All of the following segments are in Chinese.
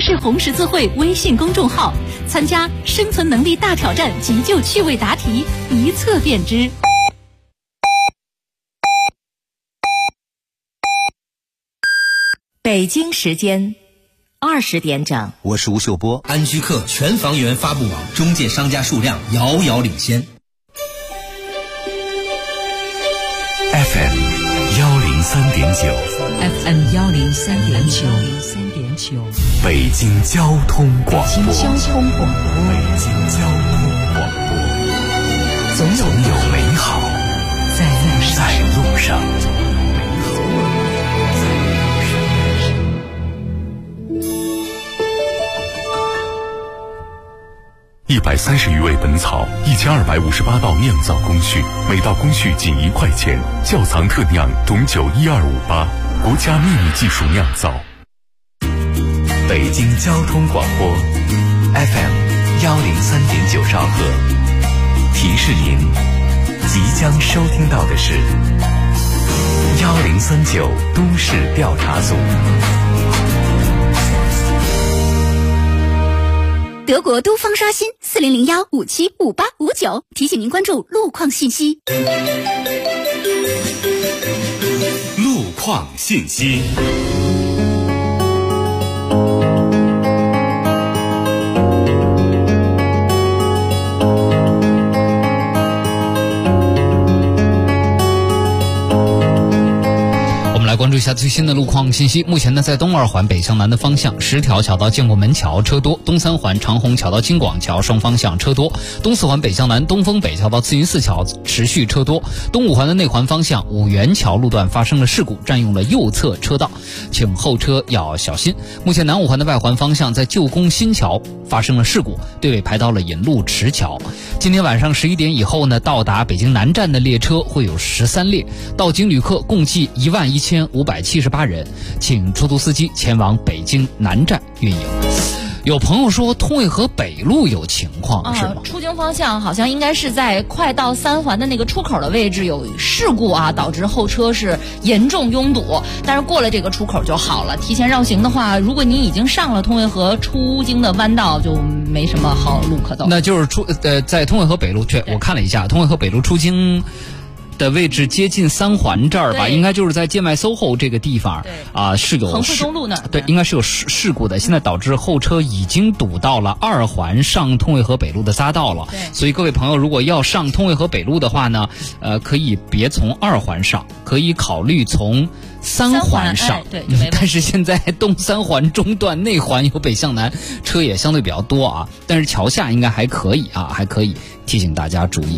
市红十字会微信公众号，参加生存能力大挑战急救趣味答题，一测便知。 北京时间20点整， 我是吴秀波。 安居客全房源发布网中介商家数量遥遥领先。 FM 103.9 FM 103.9， 北京交通广播。 北京交通广播，总有美好在路上。 130余味本草，1258道酿造工序，每道工序仅1块钱。窖藏特酿种酒12588，国家秘密技术酿造。 北京交通广播 FM 103.9兆赫，提示您即将收听到的是1039都市调查组。 德国都方刷新4001575859，提醒您关注路况信息。 路况信息。 来关注一下最新的路况信息。目前呢，在东二环北向南的方向，10条桥到建国门桥车多；东3环长虹桥到京广桥双方向车多；东4环北向南东风北桥到慈云寺桥持续车多；东5环的内环方向五元桥路段发生了事故，占用了右侧车道，请后车要小心。目前南5环的外环方向在旧宫新桥发生了事故，队尾排到了引路池桥。今天晚上11点以后呢，到达北京南站的列车会有13列，到京旅客共计11578人，请出租司机前往北京南站运营。有朋友说通惠河北路有情况，是吗？ 出京方向好像应该是在快到3环的那个出口的位置有事故啊，导致后车是严重拥堵，但是过了这个出口就好了。提前绕行的话，如果你已经上了通惠河出京的弯道，就没什么好路可走。 那就是在通惠河北路，我看了一下，通惠河北路出京的位置接近3环这儿吧，应该就是在建迈 SOHO 这个地方啊，是有横富东路那儿， 对，应该是有事故的。现在导致后车已经堵到了2环上通惠河北路的匝道了。所以各位朋友，如果要上通惠河北路的话呢，可以别从2环上，可以考虑从3环上。但是现在东3环中段内环由北向南车也相对比较多啊，但是桥下应该还可以啊，还可以，提醒大家注意。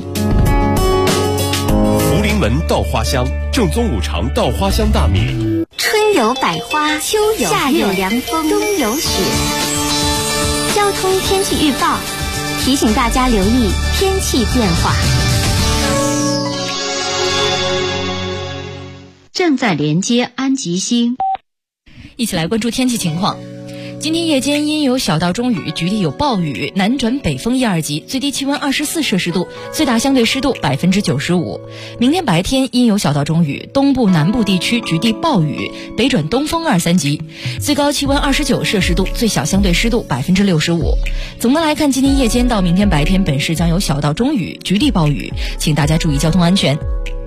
福临门稻花香，正宗5常稻花香大米。 春有百花，秋有夏有凉风，冬有雪。交通天气预报提醒大家留意天气变化。 正在连接安吉星， 一起来关注天气情况。今天夜间阴有小到中雨，局地有暴雨，南转北风1、2级，最低气温24摄氏度，最大相对湿度95%。明天白天阴有小到中雨，东部南部地区局地暴雨，北转东风2、3级，最高气温29摄氏度，最小相对湿度65%。总的来看，今天夜间到明天白天，本市将有小到中雨，局地暴雨，请大家注意交通安全。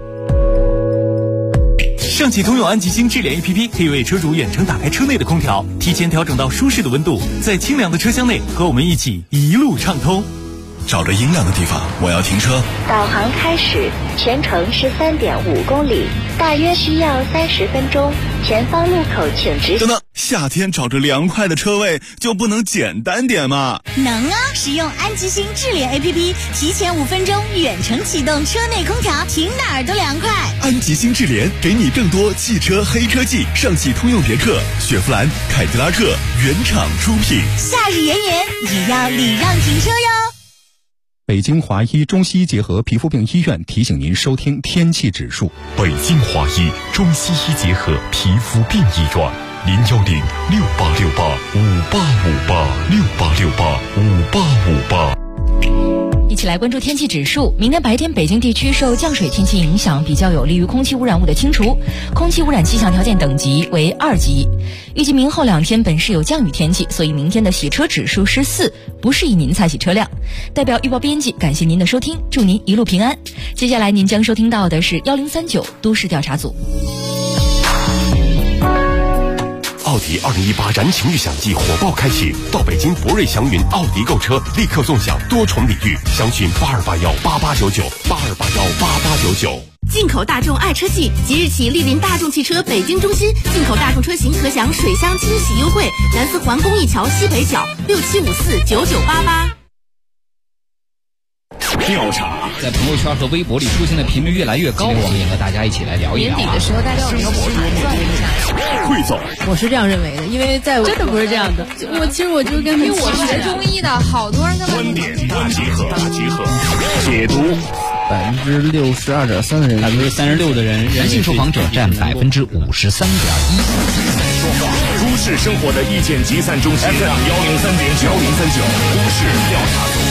上汽通用安吉星智联 APP 可以为车主远程打开车内的空调，提前调整到舒适的温度，在清凉的车厢内和我们一起一路畅通。 找着阴凉的地方，我要停车。 导航开始，全程13.5公里，大约需要30分钟。前方路口请直行。 等等，夏天找着凉快的车位就不能简单点吗？ 能啊！使用安吉星智联 APP， 提前5分钟远程启动车内空调，停哪儿都凉快。 安吉星智联给你更多汽车黑科技，上汽通用别克、雪佛兰、凯迪拉克原厂出品。 夏日炎炎，也要礼让停车哟。 北京华医中西医结合皮肤病医院提醒您收听天气指数。 北京华医中西医结合皮肤病医院，01068685858，68685858。 起来关注天气指数。明天白天北京地区受降水天气影响，比较有利于空气污染物的清除，空气污染气象条件等级为2级。预计明后2天本市有降雨天气，所以明天的洗车指数是4，不适宜您擦洗车辆。代表预报编辑感谢您的收听，祝您一路平安。接下来您将收听到的是1039都市调查组。 奥迪2018燃情预享季火爆开启，到北京博瑞祥云奥迪购车立刻纵享多重礼遇，详询82818899，82818899。 进口大众爱车季即日起莅临大众汽车北京中心，进口大众车型可享水箱清洗优惠，南四环公益桥西北角67549988。 调查在朋友圈和微博里出现的频率越来越高，我们也和大家一起来聊一聊。 年底的时候，大家有没有盘算一下？ 汇总， 我是这样认为的，因为在真的不是这样的。我其实就跟因为我学中医的，好多人他们观点大集合，解读。 62.3%的人 ，36%的人，男性受访者占53.1%。 都市生活的意见集散中心 FM 103.9，都市调查组。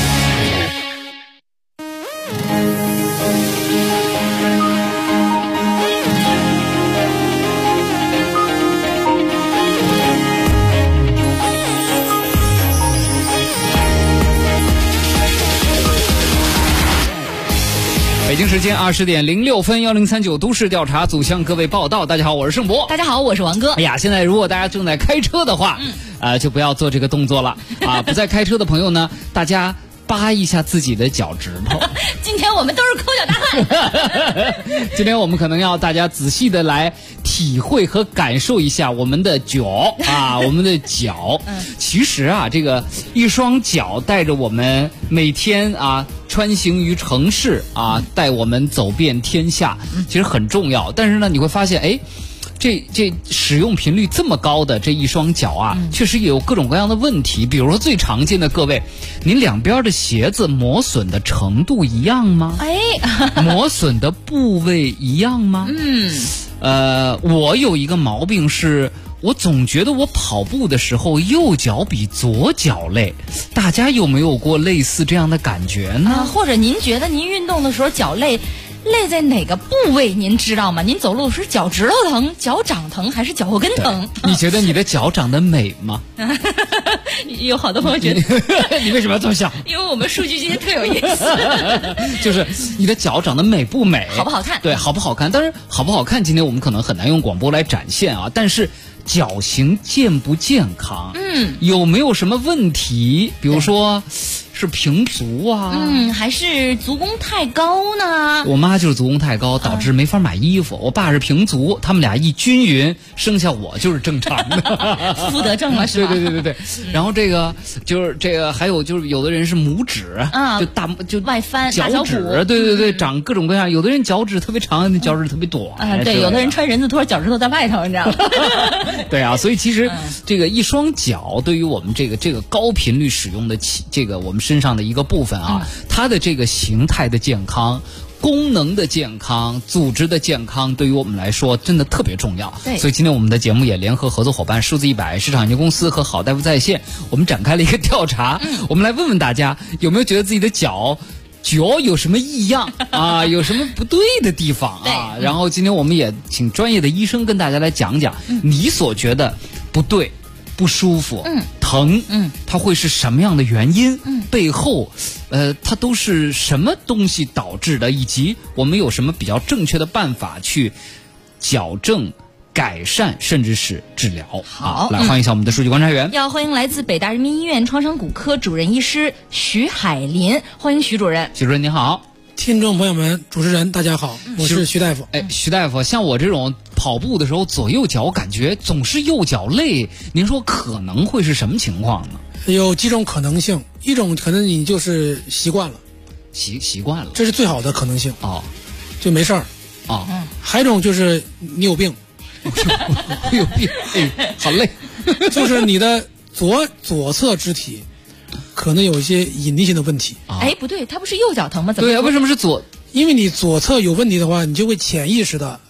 北京时间20:06 ，1039都市调查组向各位报道。大家好，我是盛博。 大家好，我是王哥。 哎呀，现在如果大家正在开车的话，就不要做这个动作了啊！不在开车的朋友呢，大家扒一下自己的脚趾头。 今天我们都是抠脚大汉。 今天我们可能要大家仔细的来体会和感受一下我们的脚啊，我们的脚。其实啊，这个一双脚带着我们每天啊穿行于城市啊，带我们走遍天下，其实很重要。但是呢，你会发现，哎。这使用频率这么高的这一双脚啊，确实也有各种各样的问题。比如说最常见的，各位，您两边的鞋子磨损的程度一样吗？磨损的部位一样吗？我有一个毛病是，我总觉得我跑步的时候右脚比左脚累，大家有没有过类似这样的感觉呢？ 或者您觉得您运动的时候脚累在哪个部位您知道吗？您走路是脚趾头疼、脚掌疼还是脚后跟疼？ 你觉得你的脚长得美吗？ 有好多朋友觉得你为什么要这么想？ 因为我们数据今天特有意思。 就是你的脚长得美不美， 好不好看？ 对，好不好看？当然好不好看今天我们可能很难用广播来展现啊，但是脚型健不健康，有没有什么问题？比如说是平足啊， 还是足弓太高呢？ 我妈就是足弓太高，导致没法买衣服。我爸是平足，他们俩一均匀，生下我就是正常的， 夫得正了是吧？ 对。然后这个就是这个，还有就是有的人是拇指就外翻脚趾，对，长各种各样。有的人脚趾特别长，那脚趾特别短对，有的人穿人字拖，脚趾头在外头，你知道吗？ 对啊，所以其实这个一双脚对于我们这个高频率使用的这个我们身上的一个部分啊，它的这个形态的健康、功能的健康、组织的健康，对于我们来说真的特别重要。所以今天我们的节目也联合合作伙伴数字100市场有限公司和好大夫在线，我们展开了一个调查，我们来问问大家有没有觉得自己的脚有什么异样啊？有什么不对的地方啊？然后今天我们也请专业的医生跟大家来讲讲，你所觉得不对、不舒服、疼，它会是什么样的原因？背后，它都是什么东西导致的？以及我们有什么比较正确的办法去矫正、改善，甚至是治疗？ 好， 来欢迎一下我们的数据观察员。 要欢迎来自北大人民医院创伤骨科主任医师徐海林，欢迎徐主任。 徐主任您好。 听众朋友们，主持人大家好，我是徐大夫。 徐大夫，像我这种跑步的时候左右脚感觉总是右脚累，您说可能会是什么情况呢？ 有几种可能性，一种可能你就是习惯了， 习惯了， 这是最好的可能性就没事儿还有一种就是你有病， 有病，好累， 就是你的左侧肢体可能有一些隐匿性的问题。 不对，他不是右脚疼吗？怎么？ 对啊，为什么是左？ 因为你左侧有问题的话，你就会潜意识的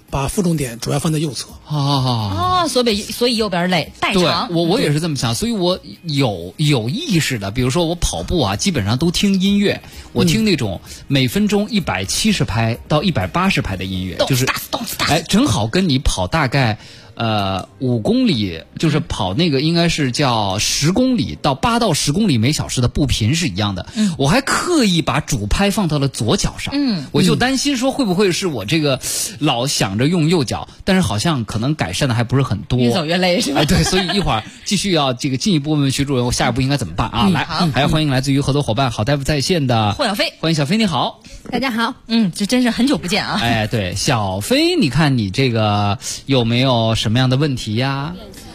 把负重点主要放在右侧。 所以右边累代偿。 对，我也是这么想，所以我有意识的，比如说我跑步啊，基本上都听音乐，我听那种每分钟170拍到180拍的音乐，就是正好跟你跑大概5公里，就是跑那个应该是叫10公里到8到10公里每小时的步频是一样的。我还刻意把主拍放到了左脚上。我就担心说会不会是我这个老想着用右脚，但是好像可能改善的还不是很多， 越走越累是吧？ 对，所以一会儿继续要这个进一步问问徐主任，我下一步应该怎么办啊？来，还要欢迎来自于合作伙伴好大夫在线的霍小飞， 欢迎小飞，你好。 大家好。 这真是很久不见啊。 对，小飞，你看你这个有没有什么样的问题呀？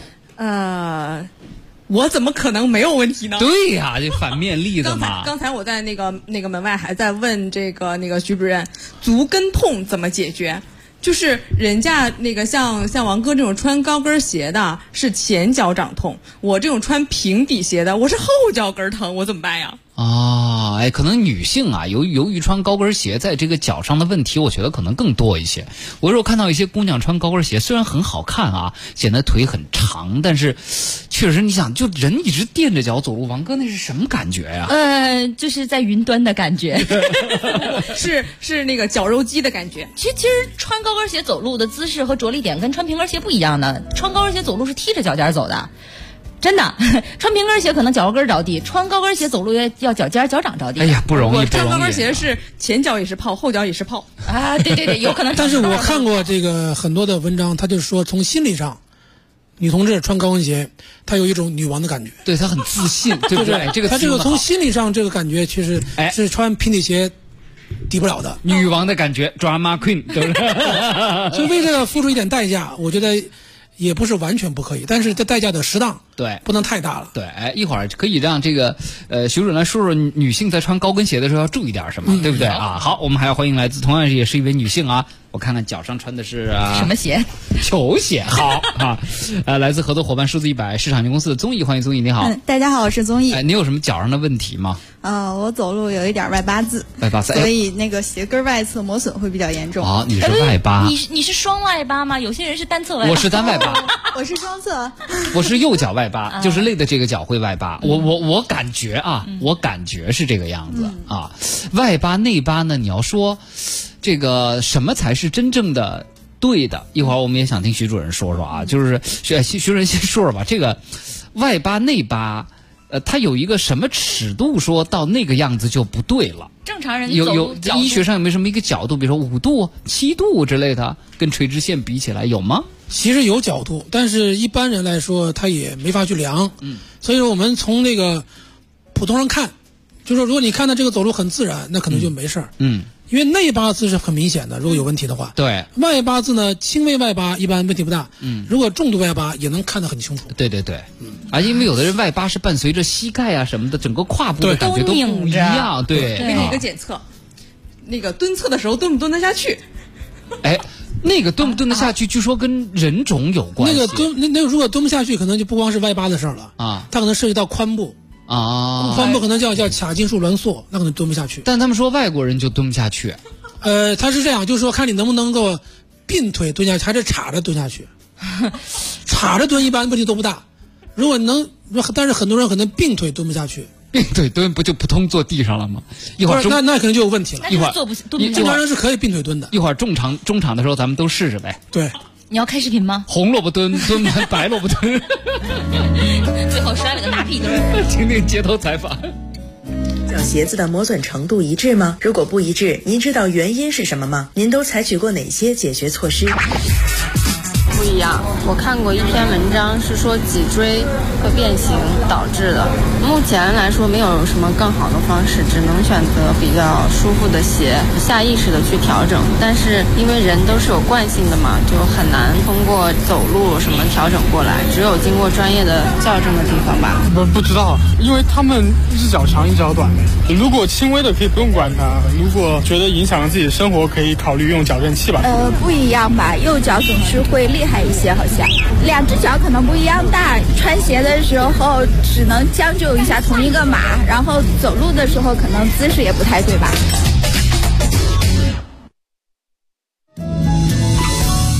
我怎么可能没有问题呢？ 对呀，这反面例子嘛。 刚才我在那个门外还在问这个徐主任，足跟痛怎么解决？就是人家那个像王哥这种穿高跟鞋的是前脚掌痛，我这种穿平底鞋的我是后脚跟疼，我怎么办呀？ 可能女性啊，由于穿高跟鞋，在这个脚上的问题，我觉得可能更多一些。我有时候看到一些姑娘穿高跟鞋，虽然很好看啊，显得腿很长，但是确实你想，就人一直垫着脚走路，王哥那是什么感觉呀？ 就是在云端的感觉， 是那个绞肉机的感觉。 其实穿高跟鞋走路的姿势和着力点跟穿平跟鞋不一样的，穿高跟鞋走路是踢着脚尖走的。真的，穿平跟鞋可能脚后跟着地，穿高跟鞋走路要脚尖脚掌着地。 哎呀，不容易。 我穿高跟鞋是前脚也是泡，后脚也是泡啊。对，有可能。 但是我看过这个很多的文章，他就是说从心理上，女同志穿高跟鞋，她有一种女王的感觉。 对，她很自信，对不对？ 她这个从心理上这个感觉，其实是穿平底鞋抵不了的。 女王的感觉 ，drama queen， 对不对？ 所以为这个付出一点代价，我觉得也不是完全不可以，但是这代价得适当， 对， 不能太大了。 对，一会儿可以让这个徐主任来说说女性在穿高跟鞋的时候要注意点什么，对不对啊？好，我们还要欢迎来自同样也是一位女性啊，我看看脚上穿的是什么鞋？ 球鞋。好啊，来自合作伙伴数字100市场有限公司的综艺，欢迎综艺，你好。 大家好，我是综艺。 你有什么脚上的问题吗？ 我走路有一点外八字，所以那个鞋跟外侧磨损会比较严重。 你是外八？ 你是双外八吗？有些人是单侧外八。 我是单外八。 我是双侧。 我是右脚外八，就是累的这个脚会外八。我感觉啊，我感觉是这个样子啊。外八内八呢，你要说这个什么才是真正的对的？一会儿我们也想听徐主任说说啊，就是徐主任先说说吧，这个外八内八。它有一个什么尺度，说到那个样子就不对了？ 正常人有医学上有没有什么一个角度，比如说5度、7度之类的，跟垂直线比起来有吗？ 其实有角度，但是一般人来说他也没法去量。所以说我们从那个普通人看，就是说如果你看到这个走路很自然，那可能就没事儿。因为内八字是很明显的，如果有问题的话。 对。 外八字呢，轻微外八一般问题不大。如果重度外八也能看得很清楚。 对。因为有的人外八是伴随着膝盖啊什么的，整个胯部的感觉都不一样。对。 给你一个检测，那个蹲测的时候蹲不蹲得下去？ 那个蹲不蹲得下去，据说跟人种有关系。 那个如果蹲不下去，可能就不光是外八的事儿了啊，它可能涉及到髋部。髋部可能叫髂胫束挛缩，那可能蹲不下去。 但他们说外国人就蹲不下去。 他是这样，就是说看你能不能够并腿蹲下去，还是叉着蹲下去。叉着蹲一般问题都不大，如果能，但是很多人可能并腿蹲不下去。 并腿蹲不就扑通坐地上了吗？一会儿那可能就有问题了。 一会儿正常人是可以并腿蹲的。 一会儿中场的时候咱们都试试呗。 对。 你要开视频吗？ 红萝卜蹲完白萝卜蹲， 最后摔了个大屁墩。 听听街头采访。 脚鞋子的磨损程度一致吗？如果不一致，您知道原因是什么吗？您都采取过哪些解决措施？ 不一样，我看过一篇文章是说脊椎会变形导致的。目前来说没有什么更好的方式，只能选择比较舒服的鞋，下意识的去调整。但是因为人都是有惯性的嘛，就很难通过走路什么调整过来，只有经过专业的校正的地方吧。 不知道，因为他们一只脚长一只脚短的。如果轻微的可以不用管它，如果觉得影响了自己的生活，可以考虑用矫正器吧。 不一样吧，右脚总是会厉害一些，好像两只脚可能不一样大，穿鞋的时候只能将就一下同一个码，然后走路的时候可能姿势也不太对吧。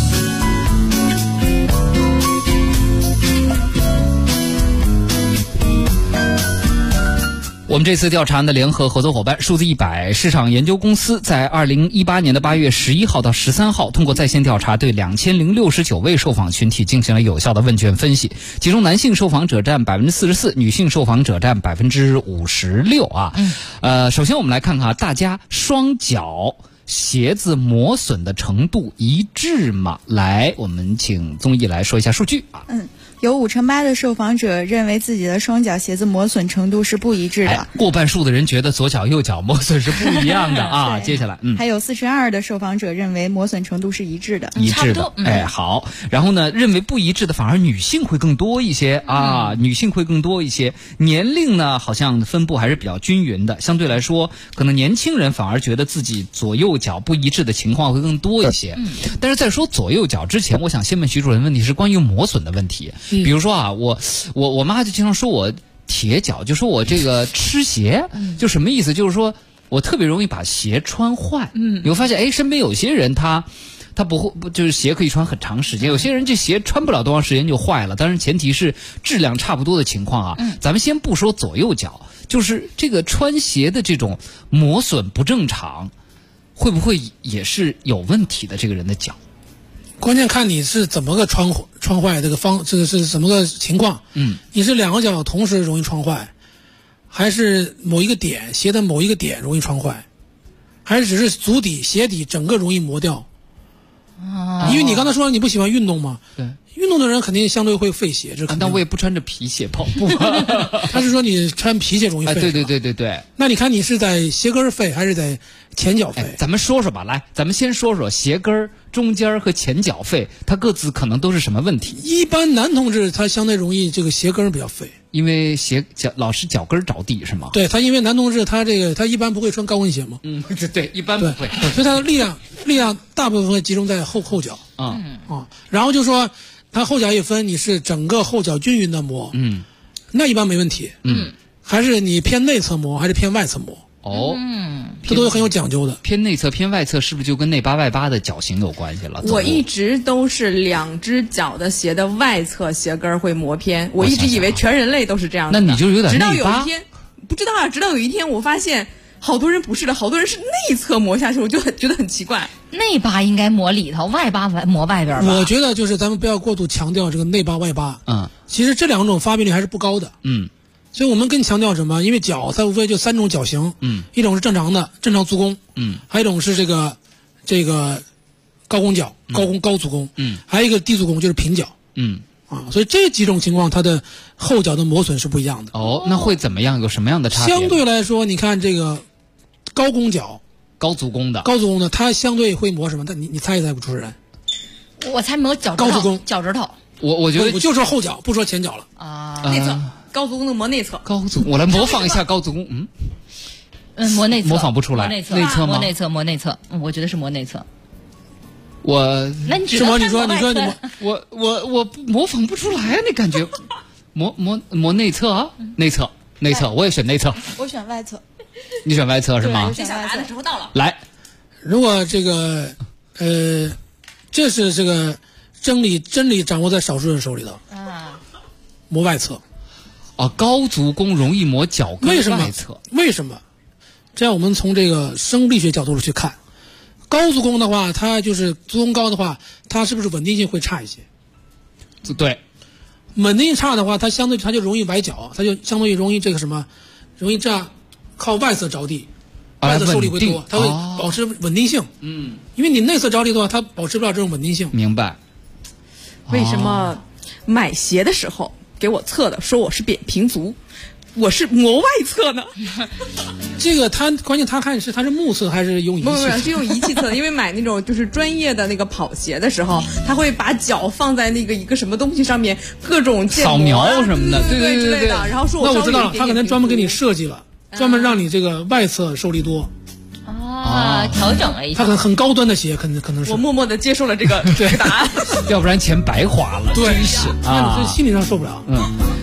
我们这次调查的联合合作伙伴数字100市场研究公司在2018年的8月11号到13号，通过在线调查对2069位受访群体进行了有效的问卷分析，其中男性受访者占44%，女性受访者占56%啊。首先我们来看看大家双脚鞋子磨损的程度一致吗？来，我们请宗毅来说一下数据啊。 有58%的受访者认为自己的双脚鞋子磨损程度是不一致的， 过半数的人觉得左脚右脚磨损是不一样的啊。接下来， 还有42%的受访者认为磨损程度是一致的， 差不多。好。然后呢，认为不一致的反而女性会更多一些啊，女性会更多一些。年龄呢，好像分布还是比较均匀的，相对来说，可能年轻人反而觉得自己左右脚不一致的情况会更多一些。但是在说左右脚之前，我想先问徐主任，问题是关于磨损的问题。比如说啊，我妈就经常说我铁脚，就说我这个吃鞋，就什么意思？就是说我特别容易把鞋穿坏。你会发现，身边有些人他不就是鞋可以穿很长时间，有些人这鞋穿不了多长时间就坏了。当然前提是质量差不多的情况啊。咱们先不说左右脚，就是这个穿鞋的这种磨损不正常，会不会也是有问题的？这个人的脚。 关键看你是怎么个穿坏，这个是怎么个情况？你是两个脚同时容易穿坏，还是某一个点鞋的某一个点容易穿坏，还是只是足底鞋底整个容易磨掉？因为你刚才说你不喜欢运动嘛，对，运动的人肯定相对会废鞋，这肯定。 但我也不穿着皮鞋跑步。 他是说你穿皮鞋容易废。 对。 那你看你是在鞋跟废还是在前脚废？ 咱们说说吧，来，咱们先说说鞋跟中间和前脚废，它各自可能都是什么问题？ 一般男同志他相对容易这个鞋跟比较废， 因为老是脚跟着地是吗？ 对，他因为男同志他一般不会穿高跟鞋嘛。 对，一般不会， 所以他的力量大部分会集中在后脚。然后就说他后脚也分，你是整个后脚均匀的磨，那一般没问题。还是你偏内侧磨还是偏外侧磨？这都很有讲究的。 偏内侧偏外侧是不是就跟内八外八的脚型有关系了？ 我一直都是两只脚的鞋的外侧鞋跟会磨偏，我一直以为全人类都是这样的。 那你就有点内八。 直到有一天，不知道啊，直到有一天我发现好多人不是的，好多人是内侧磨下去，我就觉得很奇怪。 内八应该磨里头，外八磨外边吧？ 我觉得就是咱们不要过度强调这个内八外八。其实这两种发病率还是不高的。所以我们更强调什么？因为脚它无非就3种脚型，一种是正常的正常足弓，还有一种是这个高弓脚，高足弓，还有一个低足弓就是平脚，所以这几种情况它的后脚的磨损是不一样的。 那会怎么样？有什么样的差别？ 相对来说，你看这个高弓脚、 高足弓的， 它相对会磨什么？你猜一猜，主持人？ 我猜磨脚趾头。 高足弓， 脚趾头。 我觉得我就说后脚，不说前脚了啊。内侧。高足弓的磨内侧， 我来模仿一下高足弓。 磨内侧， 模仿不出来。 内侧吗？ 磨内侧。我觉得是磨内侧。 那你是吗？你说我模仿不出来啊，那感觉。磨内侧啊，内侧，我也选内侧。 我选外侧。 你选外侧是吗？ 接下来的时候到了。 来， 如果这个这是这个真理掌握在少数人手里头磨外侧。 高足弓容易磨脚跟外侧， 为什么？这样我们从这个生物力学角度去看，高足弓的话，它就是足弓高的话，它是不是稳定性会差一些？ 对， 稳定性差的话，它相对它就容易崴脚，它就相对于容易这个什么，容易这样靠外侧着地，外侧受力会多，它会保持稳定性。因为你内侧着地的话，它保持不了这种稳定性。 明白。 为什么买鞋的时候给我测的说我是扁平足，我是磨外侧呢？ 这个关键他看是目测还是用仪器？ 不是用仪器测的，因为买那种就是专业的那个跑鞋的时候，他会把脚放在那个一个什么东西上面，各种扫描什么的，对之类的。然后说我那我知道了，他可能专门给你设计了，专门让你这个外侧受力多。 调整了一下， 他很高端的鞋，可能是。 我默默的接受了这个答案， 要不然钱白花了。 对， 真是那你这心理上受不了。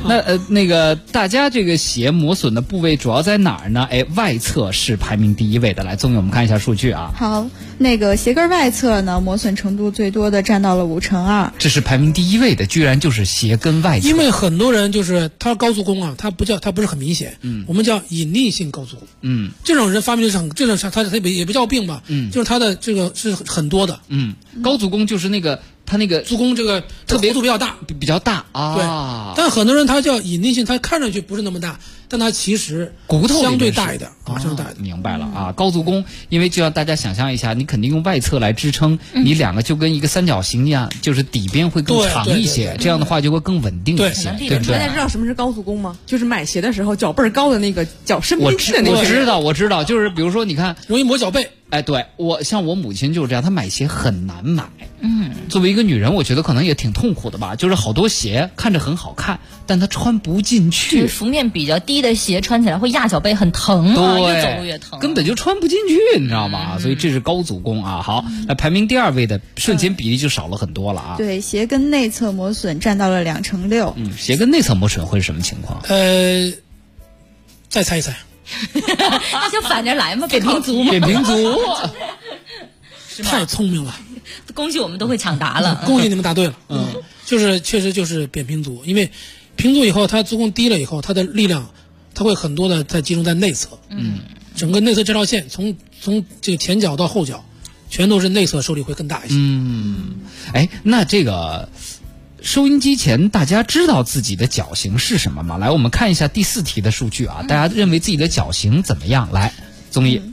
那个大家这个鞋磨损的部位主要在哪儿呢？外侧是排名第一位的。来，宗宇，我们看一下数据啊。 好，那个鞋跟外侧呢，磨损程度最多的占到了5%。 这是排名第一位的，居然就是鞋跟外侧。 因为很多人就是他高足弓啊，他不是很明显，我们叫隐匿性高足弓。这种人发病这种他也不叫病吧，就是他的这个是很多的。 高足弓就是那个。他那个足弓这个特别度比较大， 比较大啊。 对，但很多人他叫隐匿性，他看上去不是那么大，但他其实骨头相对大一点啊， 相对大一点。 明白了啊，高足弓，因为就让大家想象一下，你肯定用外侧来支撑，你两个就跟一个三角形一样，就是底边会更长一些，这样的话就会更稳定一些，对不对？ 大家知道什么是高足弓吗？就是买鞋的时候脚背高的那个脚伸不进去的那个。 我知道，就是比如说你看， 容易磨脚背。 对，像我母亲就是这样，她买鞋很难买。作为一个女人，我觉得可能也挺痛苦的吧。就是好多鞋看着很好看，但她穿不进去。 幅面比较低的鞋穿起来会压脚背，很疼啊，越走路越疼， 根本就穿不进去，你知道吗？所以这是高足弓啊。好，来排名第二位的瞬间比例就少了很多了啊。 对，鞋跟内侧磨损占到了2%6。 鞋跟内侧磨损会是什么情况？ 再猜一猜。 那就反着来嘛，扁平足嘛。 扁平足， 太聪明了。 恭喜我们都会抢答了。 恭喜你们答对了。就是确实就是扁平足，因为平足以后，它足弓低了以后，它的力量它会很多的在集中在内侧。整个内侧这条线从这个前脚到后脚，全都是内侧受力会更大一些。 那这个。收音机前大家知道自己的脚型是什么吗？来，我们看一下第4题的数据啊，大家认为自己的脚型怎么样？来，综艺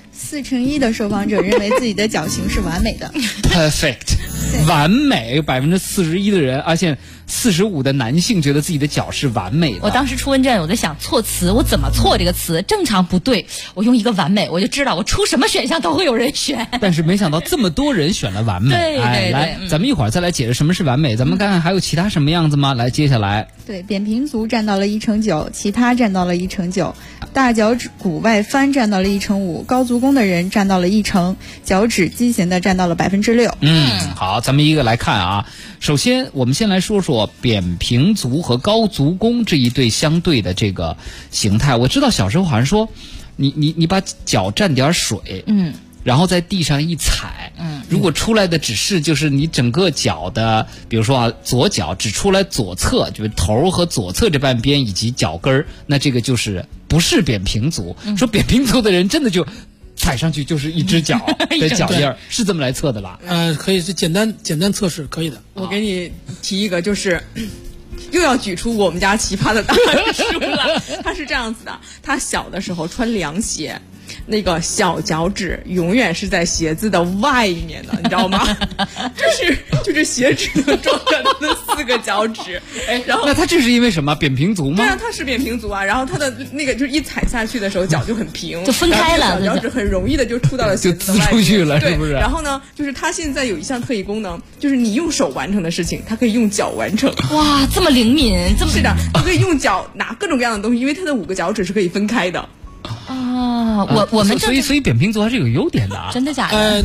，4×1的受访者认为自己的脚型是完美的 ，perfect， 完美，41%的人，而且45%的男性觉得自己的脚是完美的。 我当时出问卷，我在想错词，我怎么错这个词？正常不对，我用一个完美，我就知道我出什么选项都会有人选。 但是没想到这么多人选了完美。 对， 来，咱们一会儿再来解释什么是完美。咱们看看还有其他什么样子吗？来，接下来， 对，扁平足占到了1%9，其他占到了1%9，大脚趾骨外翻占到了1%5，高足弓的人占到了1%，脚趾畸形的占到了6%。 好，咱们一个来看啊。首先，我们先来说说扁平足和高足弓这一对相对的这个形态。我知道小时候好像说，你把脚蘸点水，然后在地上一踩，如果出来的只是就是你整个脚的，比如说左脚只出来左侧，就是头和左侧这半边以及脚跟儿，那这个就是不是扁平足。说扁平足的人真的就踩上去就是一只脚的脚印儿，是这么来测的吧？ 可以是简单测试，可以的。 我给你提一个，就是又要举出我们家奇葩的答案书了。他是这样子的，他小的时候穿凉鞋，小脚趾永远是在鞋子的外面的，你知道吗？就是鞋趾能装上他的4个脚趾。然后那他这是因为什么？扁平足吗？ 对啊，他是扁平足啊。然后他的就是一踩下去的时候，脚就很平， 就分开了， 脚趾很容易的就触到了鞋子的外面， 就滋出去了，是不是？ 然后呢，就是他现在有一项特异功能，就是你用手完成的事情，他可以用脚完成。 哇，这么灵敏， 是的，他可以用脚拿各种各样的东西，因为他的5个脚趾是可以分开的。 我们所以扁平足还是有优点的啊。 真的假的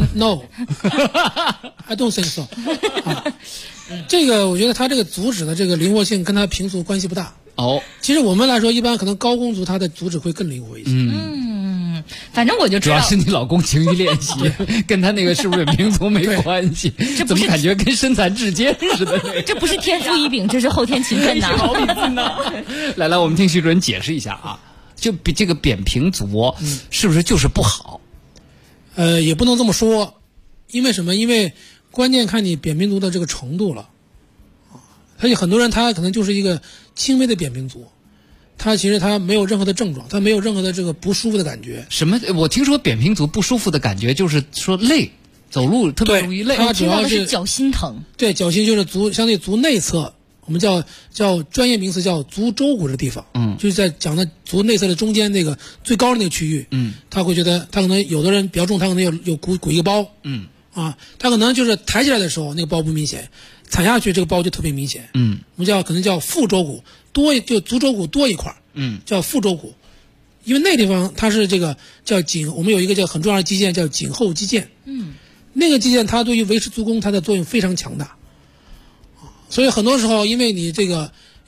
？No，I don't think so 这个我觉得他这个足趾的这个灵活性跟他平足关系不大。其实我们来说，一般可能高弓足他的足趾会更灵活一些。 反正我就知道， 主要是你老公勤于练习，跟他那个是不是扁平足没关系。怎么感觉跟身残志坚似的？ 这不是天赋异禀，这是后天勤奋呐。 来，我们听徐主任解释一下啊。就比这个扁平足是不是就是不好？ 也不能这么说，因为什么？因为关键看你扁平足的这个程度了。而且很多人他可能就是一个轻微的扁平足，他其实他没有任何的症状，他没有任何的这个不舒服的感觉。 什么？我听说扁平足不舒服的感觉就是说累，走路特别容易累。 他主要是脚心疼。 对，脚心就是相对足内侧。我们叫专业名词叫足舟骨的地方，就是在讲的足内侧的中间那个最高的那个区域，他会觉得他可能有的人比较重，他可能有鼓一个包，他可能就是抬起来的时候那个包不明显，踩下去这个包就特别明显，我们可能叫腹舟骨多，就足舟骨多一块，叫腹舟骨，因为那地方它是这个叫我们有一个叫很重要的肌腱叫颈后肌腱，那个肌腱它对于维持足弓它的作用非常强大。所以很多时候，因为你这个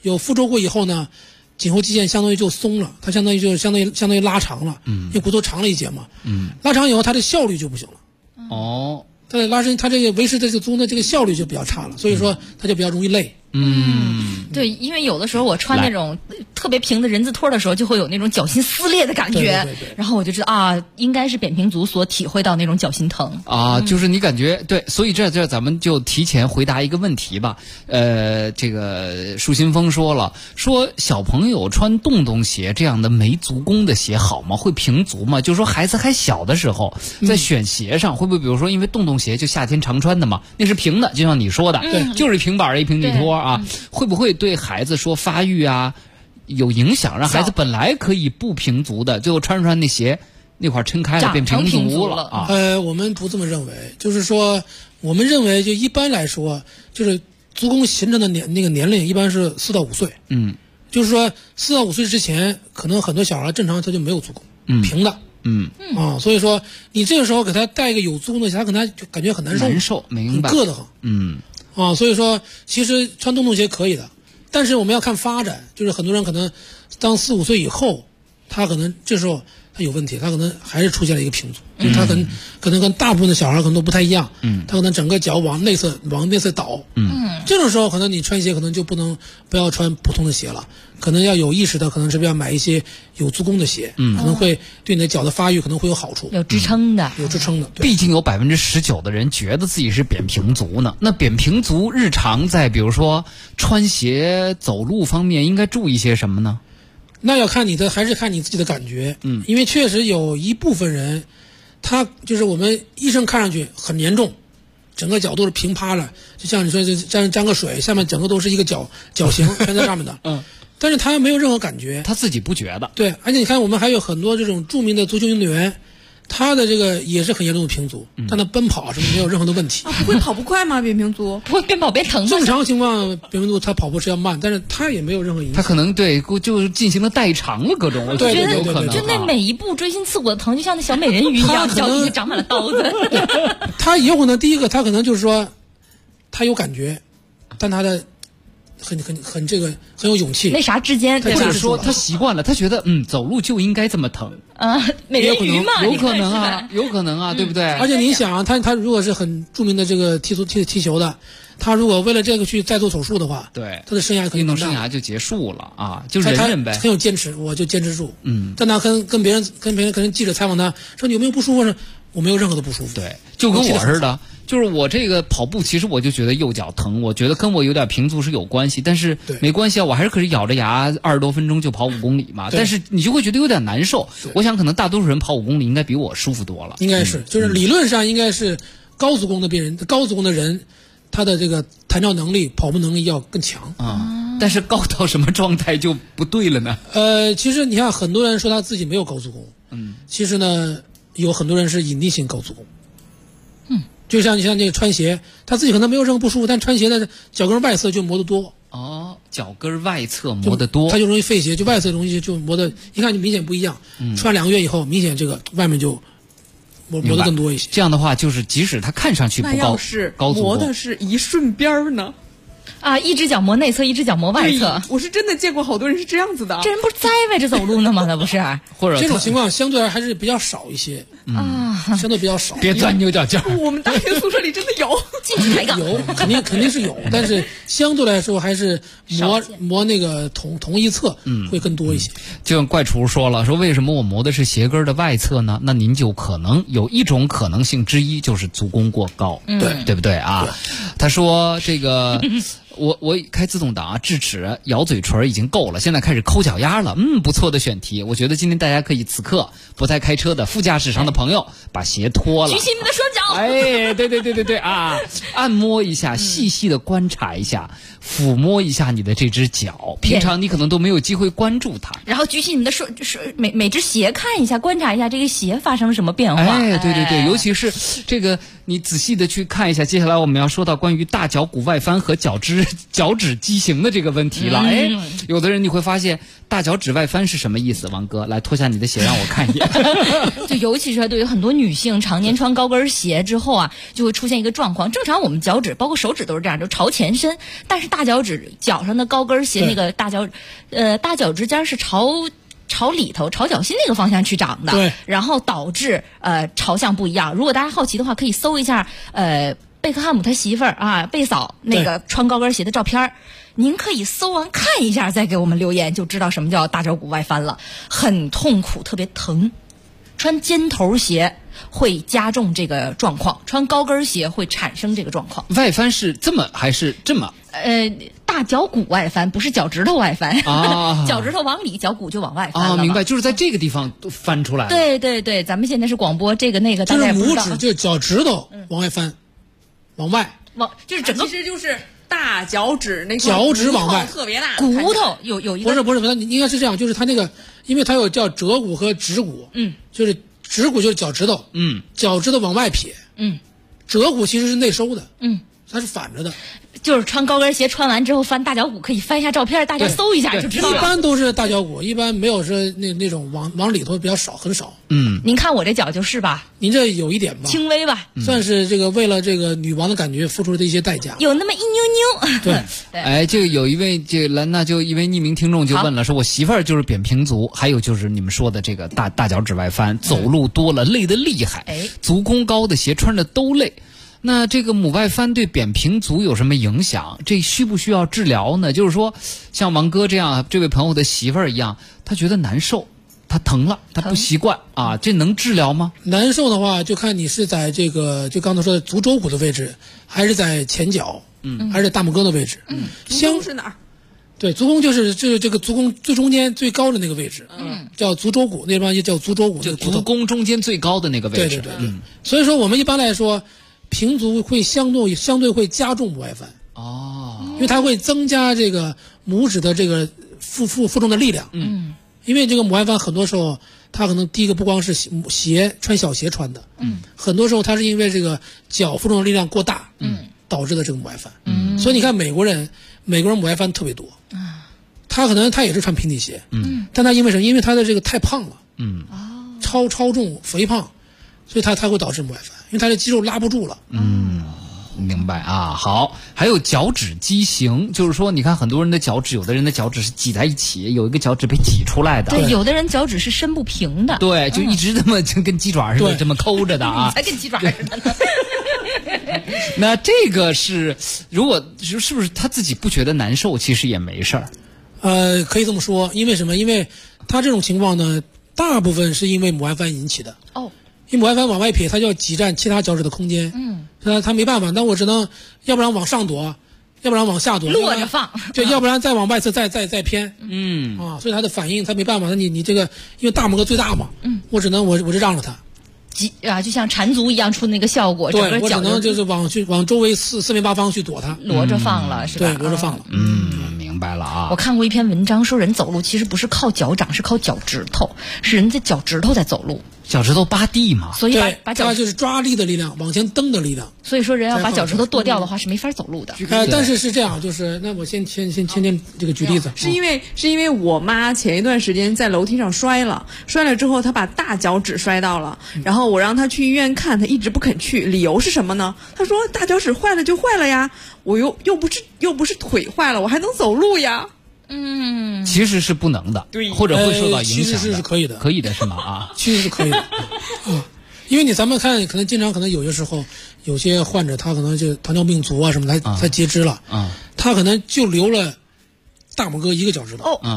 有腹周骨以后呢，颈后肌腱相当于就松了，它相当于拉长了，因为骨头长了一截嘛，拉长以后它的效率就不行了。 哦， 它的拉伸，它这个维持这个足弓的这个效率就比较差了，所以说它就比较容易累。 对，因为有的时候我穿那种特别平的人字拖的时候，就会有那种脚心撕裂的感觉， 对， 然后我就知道啊，应该是扁平足所体会到那种脚心疼啊，就是你感觉对，所以这咱们就提前回答一个问题吧。这个舒新峰说小朋友穿洞洞鞋这样的没足弓的鞋好吗？会平足吗？就是说孩子还小的时候，在选鞋上会不会，比如说因为洞洞鞋就夏天常穿的嘛，那是平的，就像你说的，就是平板一平底拖啊，会不会对孩子说发育啊有影响，让孩子本来可以不平足的，最后穿那鞋那块撑开了变平足了啊？ 我们不这么认为，就是说我们认为就一般来说，就是足弓形成的年龄一般是4到5岁，就是说4到5岁之前，可能很多小孩正常他就没有足弓，平的。所以说你这个时候给他带一个有足弓的鞋，他可能就感觉很难受， 明白， 很硌得慌。所以说其实穿洞洞鞋可以的，但是我们要看发展，就是很多人可能当4、5岁以后，他可能这时候他有问题，他可能还是出现了一个平足，就是他可能跟大部分的小孩可能都不太一样，他可能整个脚往内侧倒，这种时候可能你穿鞋可能就不要穿普通的鞋了，可能要有意识的，可能是不是要买一些有足弓的鞋，可能会对你的脚的发育可能会有好处， 有支撑的。 毕竟有19%的人觉得自己是扁平足呢。那扁平足日常在比如说穿鞋走路方面应该注意些什么呢？ 那要看还是看你自己的感觉，因为确实有一部分人，他就是我们医生看上去很严重，整个脚都是平趴了，就像你说就沾个水，下面整个都是一个脚型全在上面的，但是他没有任何感觉， 他自己不觉得。 对，而且你看我们还有很多这种著名的足球运动员，他的这个也是很严重的平足，但他奔跑什么没有任何的问题。 不会跑不快吗？扁平足不会边跑边疼。 正常情况扁平足他跑步是要慢，但是他也没有任何影响。 他可能就进行了代偿了各种，我觉得有可能。 就那每一步锥心刺骨的疼，就像那小美人鱼一样，脚底下长满了刀子。 他也有可能第一个，他可能就是说他有感觉，但他的很这个很有勇气。 那啥之间， 或者说他习惯了，他觉得走路就应该这么疼美人鱼嘛， 有可能啊，对不对？ 而且你想啊，他如果是很著名的这个踢球的，他如果为了这个去再做手术的话， 对， 他的生涯运动生涯就结束了啊，就忍呗。 很有坚持，我就坚持住。但他跟别人记者采访他说你有没有不舒服呢？我没有任何的不舒服。 对，就跟我似的。就是我这个跑步，其实我就觉得右脚疼，我觉得跟我有点平足是有关系，但是没关系啊，我还是可以咬着牙20多分钟就跑5公里嘛。但是你就会觉得有点难受。我想可能大多数人跑5公里应该比我舒服多了。 应该是，就是理论上应该是高足弓的人，他的这个弹跳能力、跑步能力要更强啊。但是高到什么状态就不对了呢？ 其实你看，很多人说他自己没有高足弓，其实呢，有很多人是隐匿性高足弓。就像你像这个穿鞋，他自己可能没有任何不舒服，但穿鞋的脚跟外侧就磨得多。 脚跟外侧磨得多， 他就容易废鞋，就外侧容易就磨得，一看就明显不一样。穿2个月以后，明显这个外面就磨得更多一些。 这样的话，就是即使他看上去不高， 那要是磨的是一顺边儿呢？ 一只脚磨内侧，一只脚磨外侧。 我是真的见过好多人是这样子的。 这人不是栽歪着走路呢吗？那不是？ 或者这种情况相对来还是比较少一些相对比较少。 别钻牛角尖。 我们大学宿舍里真的有， 进去抬杠。 有，肯定是有，但是相对来说还是磨那个同一侧会更多一些。 就像怪厨说了，说为什么我磨的是鞋跟的外侧呢？那您就可能有一种可能性之一就是足弓过高，对不对啊？他说这个。我开自动挡啊，智齿咬嘴唇已经够了，现在开始抠脚丫了。不错的选题，我觉得今天大家可以此刻不在开车的副驾驶上的朋友把鞋脱了， 举起你们的双脚。 对啊，按摩一下，细细的观察一下，抚摸一下你的这只脚，平常你可能都没有机会关注它。 然后举起你的每只鞋看一下，观察一下这个鞋发生了什么变化。 对，尤其是这个你仔细的去看一下。接下来我们要说到关于大脚骨外翻和脚趾就是脚趾畸形的这个问题了。有的人你会发现大脚趾外翻是什么意思？王哥，来脱下你的鞋让我看一眼。 就尤其是对于很多女性常年穿高跟鞋之后啊，就会出现一个状况。正常我们脚趾包括手指都是这样，就朝前伸，但是大脚趾脚上的高跟鞋那个大脚趾尖是朝里头朝脚心那个方向去长的， 对， 然后导致朝向不一样。如果大家好奇的话，可以搜一下贝克汉姆他媳妇儿啊贝嫂那个穿高跟鞋的照片，您可以搜完看一下再给我们留言，就知道什么叫大脚骨外翻了，很痛苦，特别疼。穿尖头鞋会加重这个状况，穿高跟鞋会产生这个状况。 外翻是这么还是这么？ 大脚骨外翻，不是脚趾头外翻啊脚趾头往里，脚骨就往外翻了啊。明白，就是在这个地方都翻出来了。 对对对，咱们现在是广播，这个那个大家也不知道。 就是拇指，就是脚趾头往外翻，往外， 就是整个其实就是大脚趾那脚趾往外特别大， 骨头有一个不是，它应该是这样，就是它那个，因为它有叫折骨和指骨，就是指骨就是脚趾头，脚趾头往外撇，折骨其实是内收的，它是反着的。 就是穿高跟鞋穿完之后翻大脚骨，可以翻一下照片，大家搜一下就知道了。 一般都是大脚骨，一般没有说那种往里头比较少，很少。 您看我这脚就是吧？ 您这有一点吧？ 轻微吧？ 算是这个为了这个女王的感觉付出的一些代价。 有那么一妞妞。 对。 哎，这个有一位那就一位匿名听众就问了，说我媳妇儿就是扁平足，还有就是你们说的这个大脚趾外翻，走路多了累得厉害，足弓高的鞋穿着都累。那这个母外翻对扁平足有什么影响？这需不需要治疗呢？就是说，像王哥这样这位朋友的媳妇儿一样，他觉得难受，他疼了，他不习惯啊，这能治疗吗？ 难受的话，就看你是在这个就刚才说的足肘骨的位置，还是在前脚，还是在大拇哥的位置。 足弓是哪儿？ 对，足弓就是这个足弓最中间最高的那个位置，叫足肘骨，那地方就叫足肘骨， 就足弓中间最高的那个位置。 对。所以说我们一般来说，平足会相对会加重母外翻因为它会增加这个拇指的这个负重的力量。因为这个母外翻很多时候，它可能第一个不光是穿小鞋穿的，很多时候它是因为这个脚负重的力量过大，导致的这个母外翻。所以你看美国人母外翻特别多，他可能他也是穿平底鞋，但他因为什么？因为他的这个太胖了，超重肥胖，所以他会导致母外翻。因为他的肌肉拉不住了。 明白啊。好，还有脚趾畸形，就是说你看很多人的脚趾，有的人的脚趾是挤在一起，有一个脚趾被挤出来的。 对，有的人脚趾是伸不平的。 对，就一直这么就跟鸡爪似的这么抠着的啊。 才跟鸡爪似的呢。 那这个是如果是不是他自己不觉得难受，其实也没事儿。 可以这么说，因为什么？因为他这种情况呢，大部分是因为母外翻引起的。因为母外翻往外撇，它就要挤占其他脚趾的空间。他没办法，那我只能要不然往上躲，要不然往下躲， 落着放。 对，要不然再往外侧再偏。所以他的反应他没办法，那你这个因为大拇哥最大嘛，我只能我就让着他。 就像缠足一样出那个效果。 对，我只能就是往周围四面八方去躲它。 挪着放了是吧？ 对，挪着放了。 明白了啊。 我看过一篇文章，说人走路其实不是靠脚掌，是靠脚趾头，是人家脚趾头在走路。 脚趾头扒地嘛， 所以把脚就是抓力的力量，往前蹬的力量。 所以说人要把脚趾头剁掉的话是没法走路的。 但是这样，就是那我先这个举例子， 是因为我妈前一段时间在楼梯上摔了之后，她把大脚趾摔到了，然后我让她去医院看，她一直不肯去，理由是什么呢？她说大脚趾坏了就坏了呀，我又不是腿坏了，我还能走路呀。 其实是不能的， 对， 或者会受到影响的。 其实是可以的， 可以的是吗？啊， 其实是可以的。因为咱们看，可能经常有些时候，有些患者他可能就糖尿病足啊什么的，他截肢了，他可能就留了大拇哥一个脚趾头，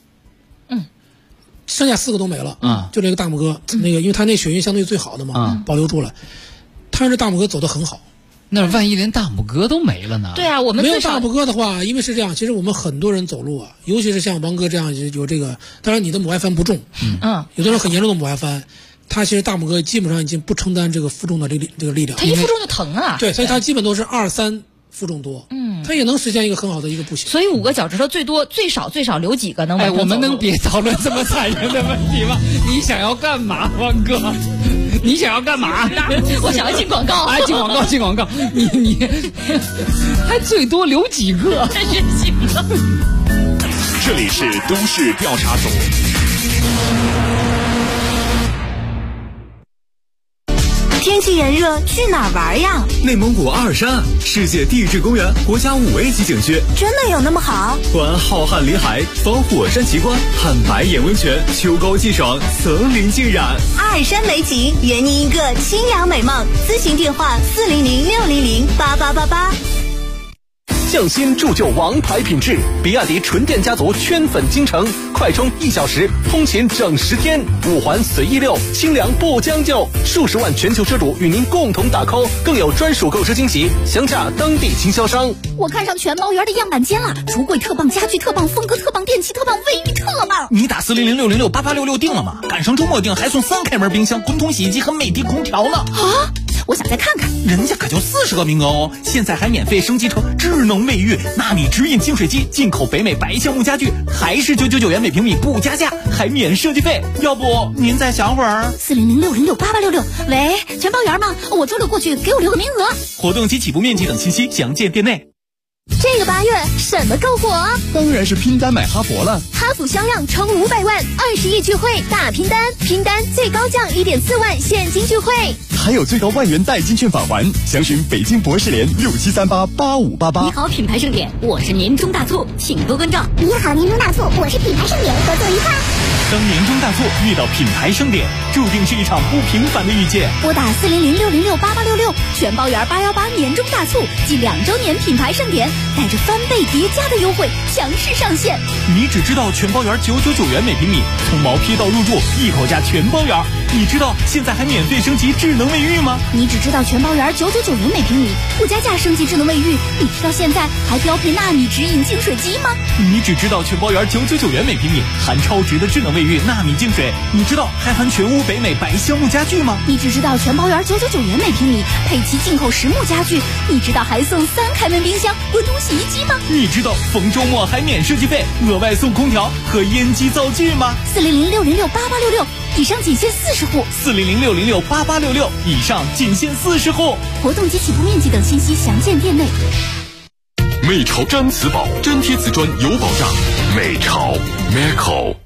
剩下4个都没了，就这个大拇哥，那个因为他那血运相对最好的嘛，保留住了，他这大拇哥走得很好。 那万一连大拇哥都没了呢？ 对啊，我们没有大拇哥的话，因为是这样，其实我们很多人走路啊，尤其是像王哥这样有这个，当然你的母外翻不重，有的人很严重的母外翻，他其实大拇哥基本上已经不承担这个负重的这个力量， 他一负重就疼啊。 对，所以他基本都是2、3负重多，他也能实现一个很好的一个步行。 所以5个脚趾头最少留几个能完成走路？ 我们能别讨论这么残忍的问题吗？你想要干嘛，王哥？ 你想要干嘛？ 我想要进广告。 哎，进广告，你还最多留几个？ 真是行了。 这里是都市调查组。 天气炎热，去哪儿玩呀？ 内蒙古阿尔山，世界地质公园国家5A级景区， 真的有那么好？ 环浩瀚林海，访火山奇观，看白眼温泉，秋高气爽，层林尽染。 阿尔山美景，圆您一个清凉美梦。咨询电话400-600-8888。 匠心铸就王牌品质，比亚迪纯电家族圈粉京城，快充1小时，通勤整10天，5环随意溜，清凉不将就，数十万全球车主与您共同打 call， 更有专属购车惊喜，详洽当地经销商。 我看上全包园的样板间了，橱柜特棒，家具特棒，风格特棒，电器特棒，卫浴特棒。 你打400-606-8866定了吗？赶上周末定还送3开门冰箱、滚筒洗衣机和美的空调呢。 啊！我想再看看， 人家可就40个名额哦！现在还免费升级成智能卫浴、纳米直饮净水机，进口北美白橡木家具，还是999元每平米不加价，还免设计费。要不您再想会儿 ？400-606-8866。喂，全包园吗？我周六过去，给我留个名额。 活动及起步面积等信息详见店内。 这个8月什么够火？ 当然是拼单买哈佛了。 哈弗销量冲500万，20亿聚会大拼单，拼单最高降1.4万现金聚会， 还有最高1万元代金券返还。详询北京博士联67388588。 你好，品牌盛典，我是年终大促，请多关照。 你好，年终大促，我是品牌盛典，合作愉快。 当年终大促遇到品牌盛典，注定是一场不平凡的遇见。 拨打400-606-8866，全包园818年终大促暨2周年品牌盛典，带着翻倍叠加的优惠强势上线。 你只知道全包园999元每平米，从毛坯到入住一口价全包园。你知道现在还免费升级智能卫浴吗？ 你只知道全包园999元每平米，不加价升级智能卫浴。你知道现在还标配纳米直饮净水机吗？ 你只知道全包园999元每平米，含超值的智能卫浴纳米净水。你知道还含全屋北美白橡木家具吗？ 你只知道全包园999元每平米，配齐进口实木家具。你知道还送3开门冰箱、滚筒洗衣机吗？ 你知道逢周末还免设计费，额外送空调和烟机灶具吗 ？400-606-8866，以上仅限40户。 400-606-8866，以上仅限40户。 活动及起步面积等信息详见店内。 美潮毡瓷宝，粘贴瓷砖有保障。美潮 Meco。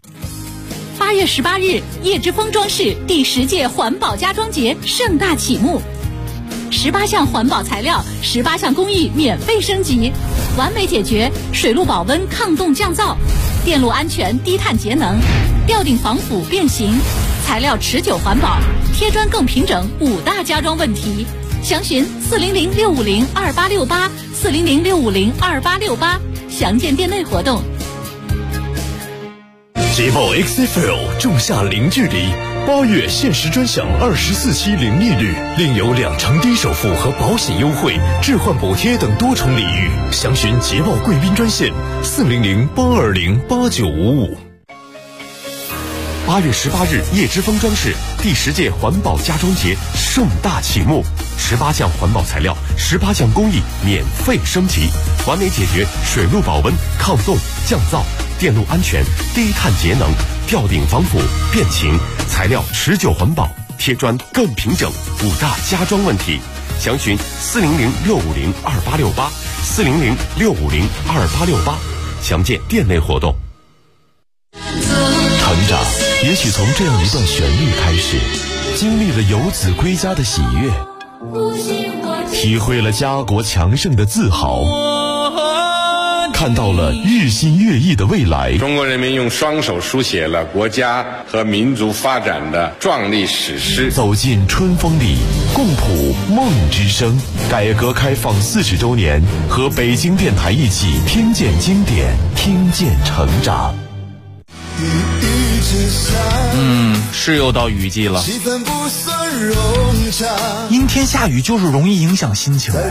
8月18日，叶之峰装饰第10届环保家装节盛大启幕，18项环保材料、18项工艺免费升级，完美解决水路保温、抗冻降噪、电路安全、低碳节能、吊顶防腐变形、材料持久环保、贴砖更平整5大家装问题。详询400-650-2868 400-650-2868，详见店内活动。 捷豹 XFL 仲夏零距离，8月限时专享24期零利率，另有2成低首付和保险优惠、置换补贴等多重礼遇。详询捷豹贵宾专线400-820-8955。 8月18日，叶之峰装饰第10届环保家装节盛大启幕，18项环保材料、18项工艺免费升级，完美解决水路保温、抗冻、降噪、电路安全、低碳节能、吊顶防腐、变形、材料持久环保、贴砖更平整5大家装问题。详询400-650-2868 400-650-2868，详见店内活动。 成长也许从这样一段旋律开始，经历了游子归家的喜悦，体会了家国强盛的自豪，看到了日新月异的未来。 中国人民用双手书写了国家和民族发展的壮丽史诗。 走进春风里，共谱梦之声。改革开放40周年，和北京电台一起听见经典，听见成长。 是又到雨季了，阴天下雨就是容易影响心情。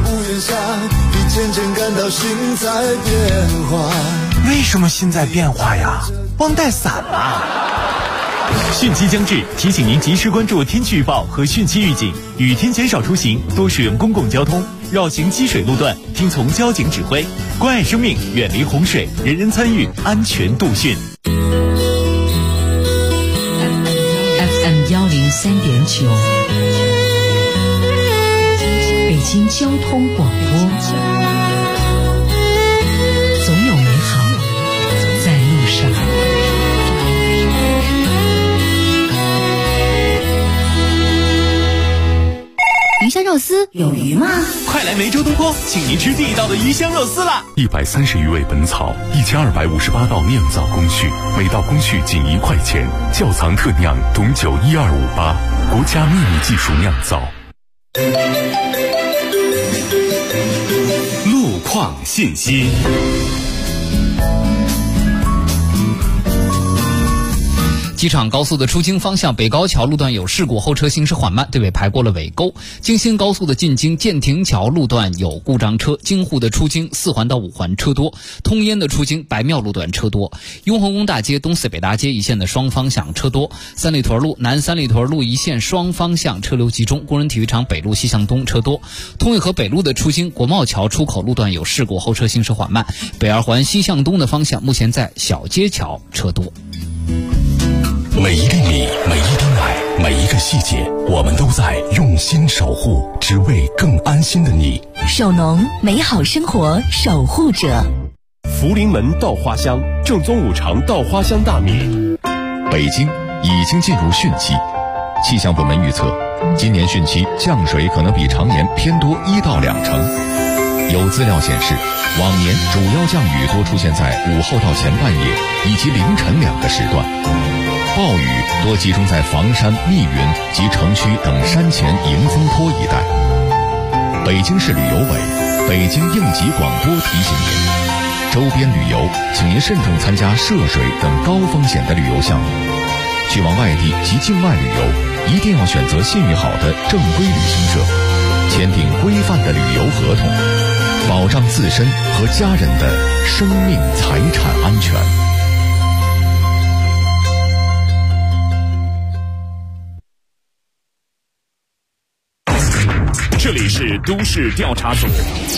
为什么心在变化呀？忘带伞了。汛期将至，提醒您及时关注天气预报和汛期预警，雨天减少出行，多使用公共交通，绕行积水路段，听从交警指挥，关爱生命，远离洪水，人人参与，安全度汛。 FM103.9，北京交通广播，总有美好在路上。 鱼香肉丝有鱼吗？ 快来梅州东坡，请您吃地道的鱼香肉丝啦 ！130余味本草，1258道酿造工序，每道工序仅1块钱，窖藏特酿董酒12588，国家秘密技术酿造。 路况信息。 机场高速的出京方向北高桥路段有事故，后车行驶缓慢，对尾排过了尾沟。京新高速的进京建亭桥路段有故障车，京沪的出京4环到5环车多，通烟的出京白庙路段车多，雍和宫大街东四北大街一线的双方向车多，三里屯路南三里屯路一线双方向车流集中，工人体育场北路西向东车多，通惠河北路的出京国贸桥出口路段有事故，后车行驶缓慢，北二环西向东的方向目前在小街桥车多。 每一粒米，每一滴奶，每一个细节，我们都在用心守护，只为更安心的你。 首农，美好生活守护者。 福临门稻花香，正宗五常稻花香大米。 北京已经进入汛期，气象部门预测，今年汛期降水可能比常年偏多1到2成。有资料显示，往年主要降雨多出现在午后到前半夜以及凌晨2个时段。暴雨多集中在房山、密云及城区等山前迎风坡一带。北京市旅游委、北京应急广播提醒您，周边旅游请您慎重参加涉水等高风险的旅游项目。去往外地及境外旅游，一定要选择信誉好的正规旅行社，签订规范的旅游合同，保障自身和家人的生命财产安全。 这里是都市调查组，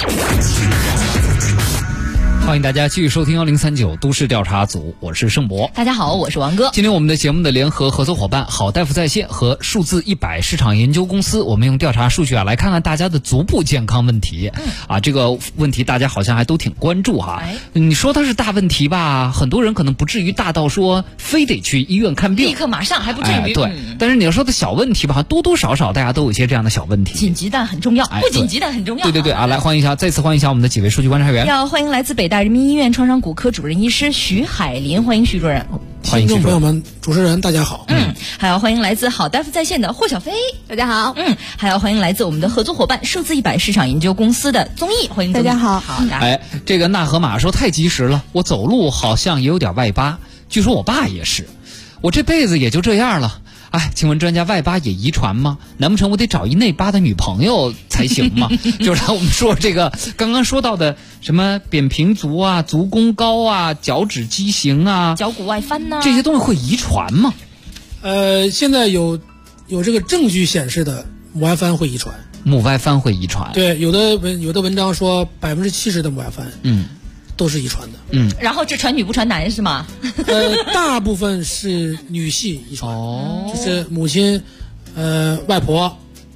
欢迎大家继续收听1039都市调查组，我是盛博。 大家好，我是王哥。 今天我们的节目的联合合作伙伴好大夫在线和数字100市场研究公司，我们用调查数据来看看大家的足部健康问题。这个问题大家好像还都挺关注哈。你说它是大问题吧，很多人可能不至于大到说非得去医院看病， 立刻马上还不至于。 对，但是你要说的小问题吧，多多少少大家都有一些这样的小问题。 紧急但很重要，不紧急但很重要。 对来欢迎一下，再次欢迎一下我们的几位数据观察员。 要欢迎来自北大人民医院创伤骨科主任医师徐海林，欢迎徐主任。 欢迎听众朋友们，主持人大家好。 还要欢迎来自好大夫在线的霍小飞， 大家好。 还要欢迎来自我们的合作伙伴数字100市场研究公司的综艺，欢迎大家好。 好的。 这个纳河马说太及时了，我走路好像也有点外八，据说我爸也是，我这辈子也就这样了。请问专家，外八也遗传吗？难不成我得找一内八的女朋友才行吗？就是我们说这个刚刚说到的什么扁平足啊、足弓高啊、脚趾畸形啊、 脚骨外翻呐， 这些东西会遗传吗？ 现在有这个证据显示的母外翻会遗传。 母外翻会遗传？ 对，有的文章说70%的母外翻，都是遗传的。 然后这传女不传男是吗？ 大部分是女系遗传，就是母亲、外婆。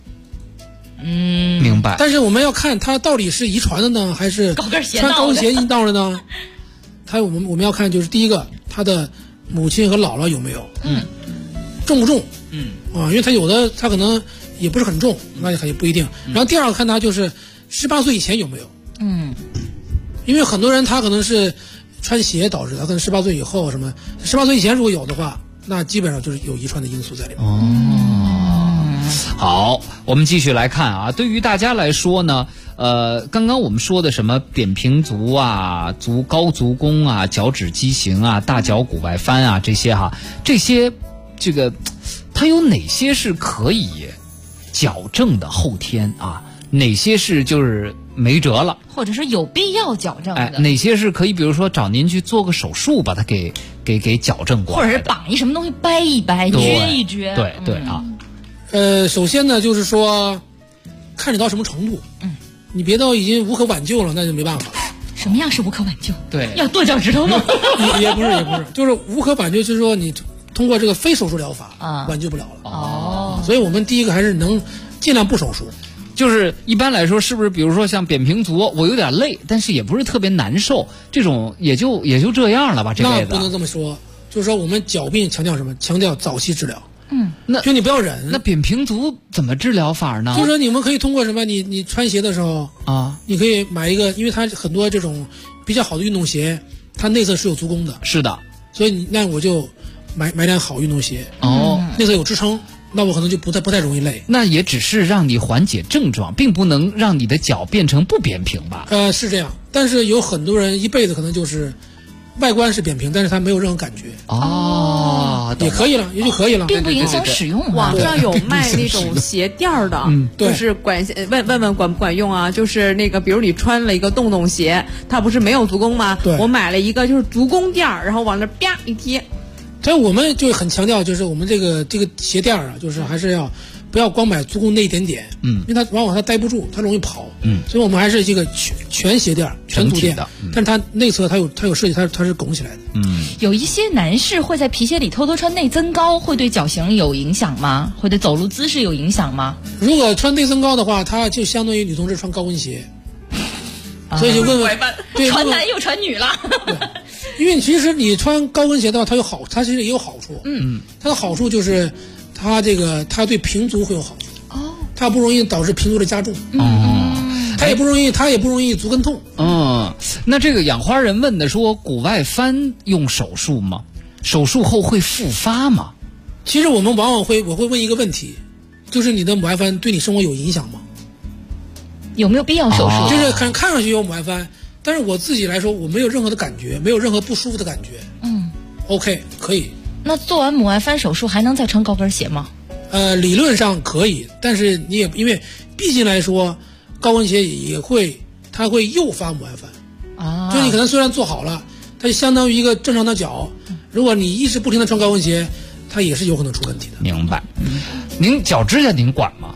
明白。 但是我们要看它到底是遗传的呢，还是高跟鞋穿高跟鞋引导的呢？我们要看就是第一个，他的母亲和姥姥有没有，重不重，因为他有的他可能也不是很重，那也不一定。然后第二个看他就是18岁以前有没有，因为很多人他可能是穿鞋导致的，可能18岁以后什么，18岁以前如果有的话，那基本上就是有遗传的因素在里面。 好，我们继续来看啊，对于大家来说呢，刚刚我们说的什么扁平足啊、高足弓啊、脚趾畸形啊、大脚骨外翻啊，这些这个它有哪些是可以矫正的后天啊？哪些是就是没辙了， 或者是有必要矫正的？ 哪些是可以，比如说找您去做个手术，把它给矫正过来， 或者是绑一什么东西掰一掰、撅一撅？ 对啊。 首先呢，就是说，看你到什么程度，你别到已经无可挽救了，那就没办法。 什么样是无可挽救？ 对， 要剁脚趾头吗？ 也不是，就是无可挽救，就是说你通过这个非手术疗法挽救不了了。所以我们第一个还是能尽量不手术。 就是一般来说，是不是比如说像扁平足，我有点累，但是也不是特别难受，这种也就这样了吧？这辈子那不能这么说，就是说我们脚病强调什么？强调早期治疗。 那就你不要忍。 那扁平足怎么治疗法呢？ 就是说你们可以通过什么？你穿鞋的时候你可以买一个，因为它很多这种比较好的运动鞋，它内侧是有足弓的。 是的， 所以那我就买点好运动鞋内侧有支撑，那我可能就不太容易累。 那也只是让你缓解症状，并不能让你的脚变成不扁平吧？ 是这样，但是有很多人一辈子可能就是外观是扁平，但是他没有任何感觉。也可以了，也就可以了， 并不影响使用。 网上有卖那种鞋垫的，就是问管不管用啊？就是那个，比如你穿了一个洞洞鞋，它不是没有足弓吗？我买了一个就是足弓垫，然后往那啪一贴。 但我们就很强调，就是我们这个鞋垫啊，就是还是要不要光买足弓那一点点，因为它往往它待不住，它容易跑，所以我们还是这个全鞋垫、全足垫的，但是它内侧它有设计，它是拱起来的。 有一些男士会在皮鞋里偷偷穿内增高，会对脚型有影响吗？会对走路姿势有影响吗？ 如果穿内增高的话，它就相当于女同志穿高跟鞋，所以就问问， 传男又传女了。 因为其实你穿高跟鞋的话，它其实也有好处。它的好处就是它对平足会有好处。它不容易导致平足的加重。它也不容易足跟痛。 那这个养花人问的说，骨外翻用手术吗？手术后会复发吗？ 其实我们往往我会问一个问题，就是你的母外翻对你生活有影响吗？ 有没有必要手术？ 就是看上去有母外翻，但是我自己来说，我没有任何的感觉，没有任何不舒服的感觉。OK， 可以。 那做完母外翻手术还能再穿高跟鞋吗？ 理论上可以，但是你也因为毕竟来说，高跟鞋它会诱发母外翻。就你可能虽然做好了，它就相当于一个正常的脚，如果你一直不停的穿高跟鞋，它也是有可能出问题的。 明白。您脚指甲您管吗？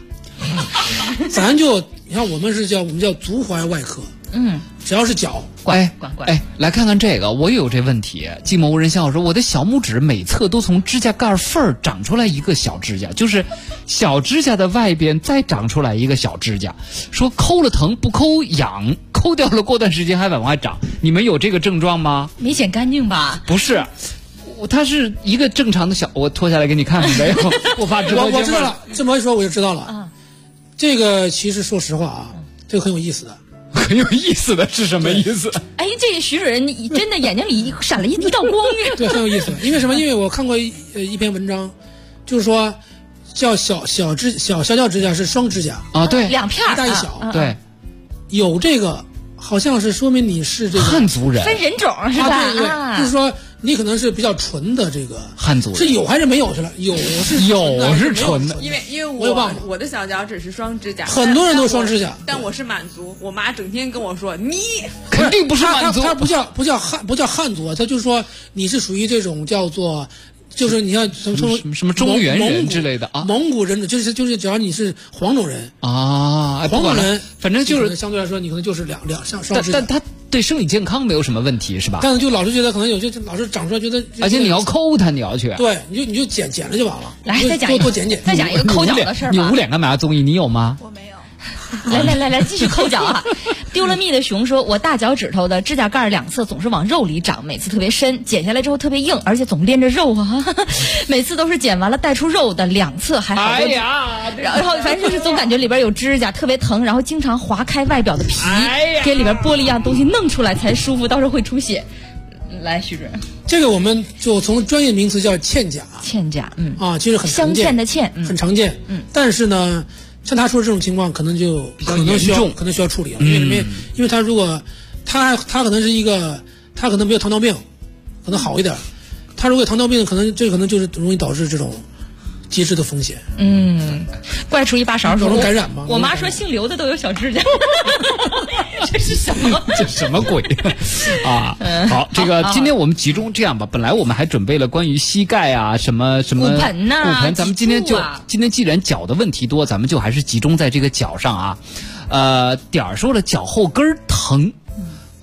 你看我们叫足踝外科。只要是脚管。 来看看这个，我也有这问题。寂寞无人笑说，我的小拇指每侧都从指甲盖缝儿长出来一个小指甲，就是小指甲的外边再长出来一个小指甲，说抠了疼，不抠痒，抠掉了过段时间还往外长。你们有这个症状吗？ 没剪干净吧？ 不是，它是一个正常的小，我脱下来给你看看没有？我怕直播间我知道了，这么一说我就知道了。这个其实说实话这个很有意思的。 很有意思的是什么意思？ 这徐主任真的眼睛里闪了一道光。 对，很有意思。因为什么？因为我看过一篇文章，就是说叫小脚指甲是双指甲对， 两片一大一小。 对， 有这个好像是说明你是这个汉族人， 分人种是吧？ 对，就是说你可能是比较纯的这个汉族人， 是有还是没有去了？有是纯的， 因为我的小脚趾是双指甲， 很多人都双指甲， 但我是满族。我妈整天跟我说，你肯定不是满族， 他不叫汉族，他就是说你是属于这种叫做。就是你像什么中原人之类的蒙古人就是只要你是黄种人黄种人， 反正就是相对来说你可能就是两像双指甲， 但他对生理健康没有什么问题是吧？ 但是就老是觉得可能有些老是长出来觉得， 而且你要抠它，你要去对，你就剪了就完了。 来再讲多剪， 再讲一个抠脚的事儿吧。 你捂脸干嘛？综艺你有吗？ 我没有。 来，继续抠脚啊！丢了蜜的熊说，我大脚趾头的指甲盖两侧总是往肉里长，每次特别深，剪下来之后特别硬，而且总连着肉啊，每次都是剪完了带出肉的两侧还好多，然后反正就是总感觉里边有指甲，特别疼，然后经常划开外表的皮，给里边玻璃一样东西弄出来才舒服，到时候会出血。来，徐主任， 这个我们就从专业名词叫嵌甲，其实很常见， 镶嵌的嵌， 很常见，但是呢。像他说的这种情况，可能就可能需要处理了，因为他如果他可能是一个，他可能没有糖尿病，可能好一点。他如果有糖尿病，可能就是容易导致这种截肢的风险。 怪出一把勺说， 感染吗？ 我妈说姓刘的都有小指甲，这是什么？ 这什么鬼啊？好，这个今天我们集中这样吧。本来我们还准备了关于膝盖啊，什么骨盆呐， 骨盆。咱们今天既然脚的问题多，咱们就还是集中在这个脚上啊。点儿说了，脚后跟疼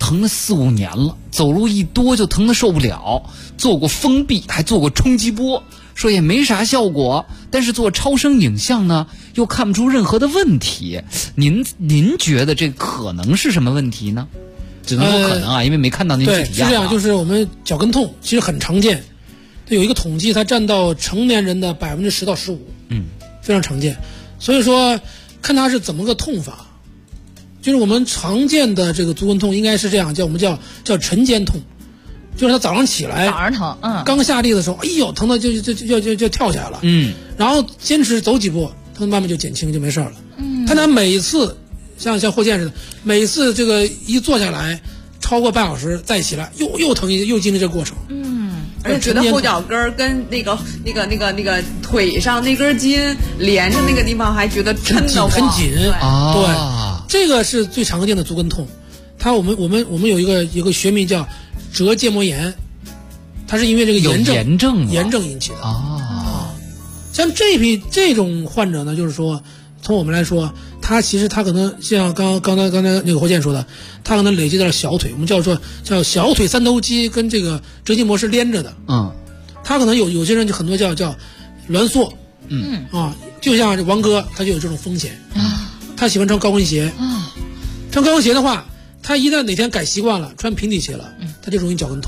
疼了4、5年了，走路一多就疼得受不了，做过封闭，还做过冲击波，说也没啥效果，但是做超声影像呢，又看不出任何的问题。您觉得这可能是什么问题呢？只能说可能啊，因为没看到您具体样。 对，是这样，就是我们脚跟痛其实很常见，有一个统计，它占到成年人的10%到15%，非常常见。所以说，看它是怎么个痛法，就是我们常见的这个足跟痛应该是这样，我们叫晨间痛，就是他早上起来， 早上疼， 刚下地的时候，哎呦，疼的就跳起来了，然后坚持走几步，疼慢慢就减轻，就没事了。但他每次像霍健似的，每次这个一坐下来超过半小时再起来，又疼又经历这个过程。 而且觉得后脚跟跟那个腿上那根筋连着那个地方，还觉得抻得很紧。对，这个是最常见的足跟痛。我们有一个学名叫折腱膜炎，它是因为这个炎症引起的像这种患者呢，就是说从我们来说，他可能像刚才那个霍健说的，他可能累积到了小腿，我们叫小腿三头肌跟这个折筋膜是连着的。他可能有些人就很多叫挛缩。就像王哥他就有这种风险。他喜欢穿高跟鞋。穿高跟鞋的话，他一旦哪天改习惯了穿平底鞋了，他就容易脚跟痛。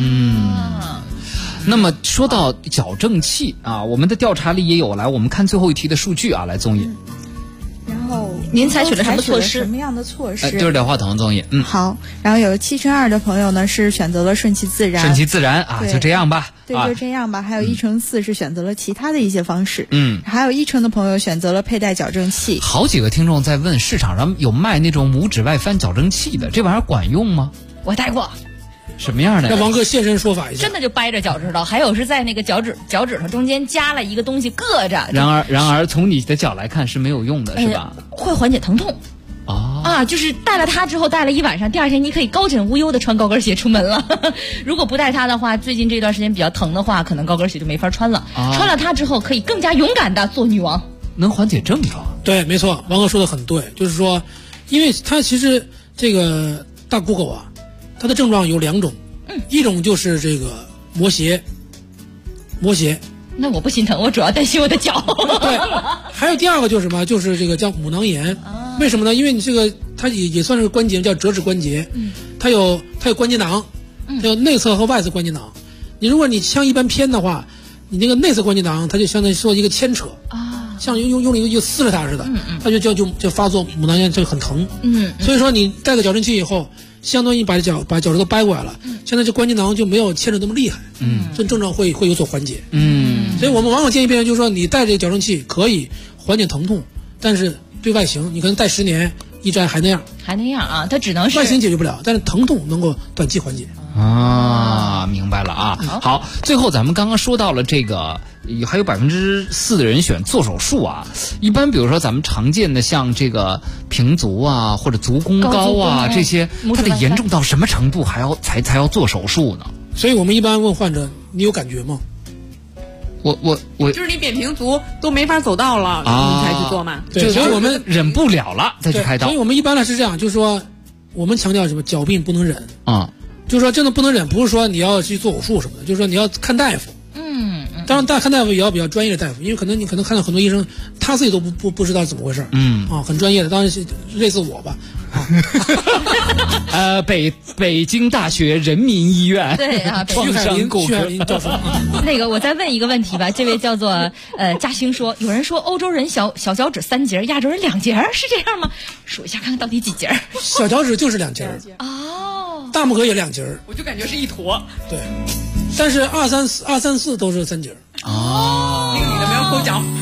那么说到矫正器啊，我们的调查里也有，来我们看最后一题的数据啊，来综艺。 然后您采取了什么措施？ 什么样的措施？ 就是聊话筒综艺。 好，然后有7%的朋友呢是选择了顺其自然。 顺其自然啊，就这样吧。 对，就这样吧。还有1%是选择了其他的一些方式。还有1%的朋友选择了佩戴矫正器。 好几个听众在问，市场上有卖那种拇指外翻矫正器的，这玩意儿管用吗？ 我戴过。 什么样的？ 让王哥现身说法一下。 真的就掰着脚趾头，还有是在那个脚趾头中间加了一个东西硌着。 然而从你的脚来看是没有用的，是吧？ 会缓解疼痛。就是戴了它之后，戴了一晚上，第二天你可以高枕无忧的穿高跟鞋出门了。如果不戴它的话，最近这段时间比较疼的话，可能高跟鞋就没法穿了。穿了它之后，可以更加勇敢的做女王。 能缓解症状。 对，没错，王哥说的很对，就是说，因为它其实这个大骨狗啊，它的症状有2种，一种就是这个磨鞋。 那我不心疼，我主要担心我的脚。 对，还有第二个就是什么？就是这个叫母囊炎。为什么呢？因为你这个它也算是关节，叫折指关节。它有关节囊，它有内侧和外侧关节囊。如果你像一般偏的话，你那个内侧关节囊，它就相当于说一个牵扯像用一个撕着它似的，它就发作母囊炎，就很疼。所以说你戴个矫正器以后，相当于把脚趾头掰过来了，现在这关节囊就没有牵扯那么厉害，这症状会有所缓解。所以我们往往建议病人就是说，你戴这个矫正器可以缓解疼痛，但是对外形你可能戴10年，一摘还那样啊，它只能是外形解决不了，但是疼痛能够短期缓解。 明白了啊。好，最后咱们刚刚说到了这个，还有4%的人选做手术啊。一般比如说咱们常见的像这个平足啊，或者足弓高啊这些，它得严重到什么程度才要做手术呢？ 所以我们一般问患者，你有感觉吗？ 我就是你扁平足都没法走道了，你才去做嘛。 对，所以我们忍不了了再去开刀。 所以我们一般呢是这样，就是说我们强调什么？脚病不能忍就是说真的不能忍，不是说你要去做手术什么的，就是说你要看大夫。当然看大夫也要比较专业的大夫，因为你可能看到很多医生他自己都不知道怎么回事。很专业的，当然是类似我吧。 北京大学人民医院对啊， 徐海林教授。 那个我再问一个问题吧，这位叫做嘉兴说，有人说欧洲人小脚趾3节，亚洲人2节，是这样吗？数一下看看到底几节？ 小脚趾就是2节。大拇哥也2节。 我就感觉是一坨。 对，但是2、3、4都是3节。 那个女的没有抠脚。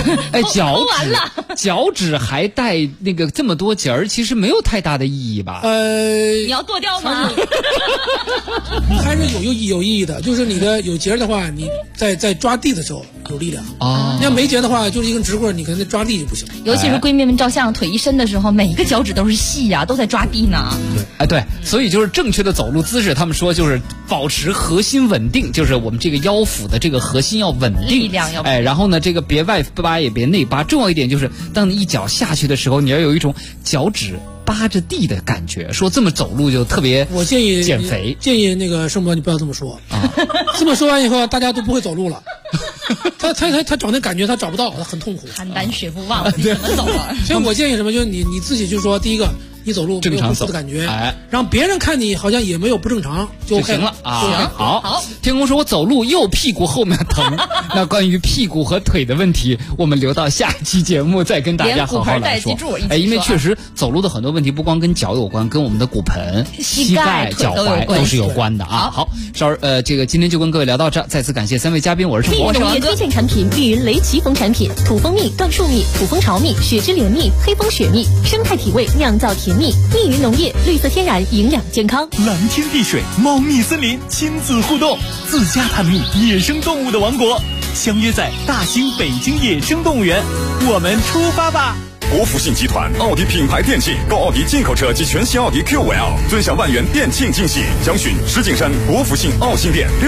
脚趾还带那个这么多节儿，其实没有太大的意义吧？ 你要剁掉吗？ 还是有意义的，就是你的有节的话，你在抓地的时候有力量你要没节的话，就是一根直棍，你可能抓地就不行。 尤其是闺蜜们照相腿一伸的时候，每一个脚趾都是细呀，都在抓地呢。 对，所以就是正确的走路姿势，他们说就是保持核心稳定，就是我们这个腰腹的这个核心要稳定， 力量要然后呢，这个别外八也别内八，重要一点就是当你一脚下去的时候，你要有一种脚趾扒着地的感觉，说这么走路就特别我建议减肥。 建议那个盛博你不要这么说啊，这么说完以后大家都不会走路了。他找那感觉他找不到，他很痛苦。 邯郸学不忘，你怎么走啊？ 所以我建议什么，就是你自己就说，第一个你走路没有不舒服的感觉，让别人看你好像也没有不正常就行了啊。 行， 好。天空说我走路右屁股后面疼，那关于屁股和腿的问题，我们留到下一期节目再跟大家好好来说。因为确实走路的很多问题不光跟脚有关，跟我们的骨盆、膝盖、脚踝都是有关的啊。好，这个今天就跟各位聊到这，再次感谢3位嘉宾，我是盛博。 农业推荐产品绿云雷奇蜂产品，土蜂蜜、椴树蜜、土蜂巢蜜、雪之莲蜜、黑蜂雪蜜，生态体味酿造甜蜜。蜜云农业，绿色天然，营养健康。 蓝天碧水，猫蜜森林，亲子互动，自家探秘野生动物的王国，相约在大兴北京野生动物园，我们出发吧！ 国福信集团奥迪品牌电器，购奥迪进口车及全新奥迪 Q5L， 尊享万元店庆惊喜。详询石景山国福信奥新店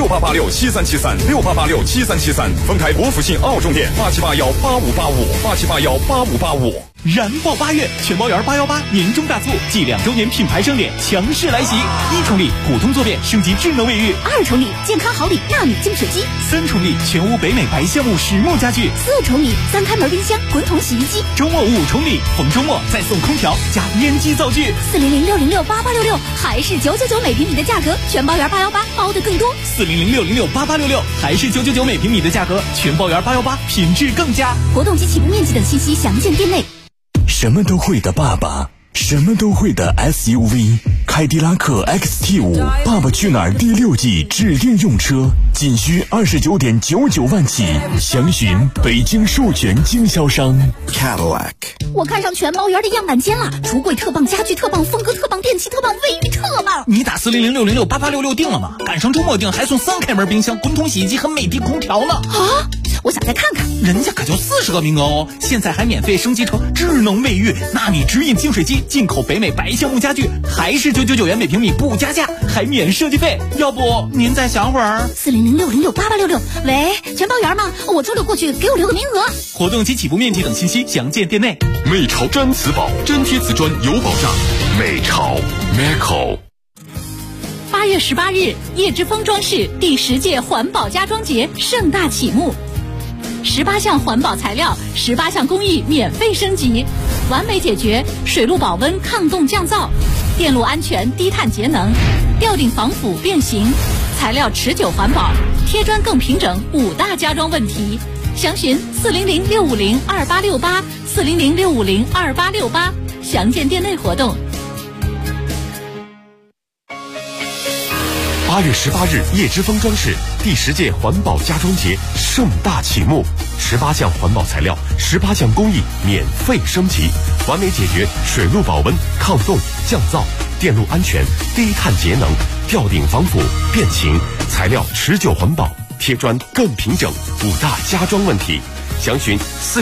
6886737368867373，丰台国福信奥中店87818585858585。 燃爆8月，全包园818年终大促暨2周年品牌盛典强势来袭！1重礼普通坐便升级智能卫浴 ，2重礼健康好礼纳米净水机 ，3重礼全屋北美白橡木实木家具 ，4重礼3开门冰箱滚筒洗衣机， 周末5重礼，逢周末再送空调加烟机灶具 ，400668866还是999每平米的价格，全包园818包的更多 ，400668866还是999每平米的价格，全包园818品质更佳。 活动及起步面积等信息详见店内。 什么都会的爸爸，什么都会的 SUV， 凯迪拉克 XT5 爸爸去哪儿第6季指定用车，仅需29.99万起，详询北京授权经销商 Cadillac。 我看上全包园的样板间了，橱柜特棒，家具特棒，风格特棒，电器特棒，卫浴特棒。 你打400668866定了吗？赶上周末定还送3开门冰箱、滚筒洗衣机和美的空调呢。 啊！我想再看看， 人家可就40个名额哦！现在还免费升级成智能卫浴、纳米直饮净水机，进口北美白橡木家具，还是999元每平米不加价，还免设计费。要不您再想会儿 ？400668866，喂，全包园吗？我周6过去，给我留个名额。 活动及起步面积等信息详见店内。 美潮粘瓷宝，粘贴瓷砖有保障。美潮 Meco。 8月18日，叶之峰装饰第10届环保家装节盛大启幕，18项环保材料，18项工艺免费升级，完美解决水路保温、抗冻降噪、电路安全、低碳节能、吊顶防腐变形、材料持久环保、贴砖更平整5大家装问题。详询400-650-2868，400-650-2868，详见店内活动。 8月18日，叶之峰装饰第10届环保家装节盛大启幕，18项环保材料，18项工艺免费升级，完美解决水路保温、抗冻、降噪、电路安全、低碳节能、吊顶防腐、变形，材料持久环保，贴砖更平整5大家装问题。详询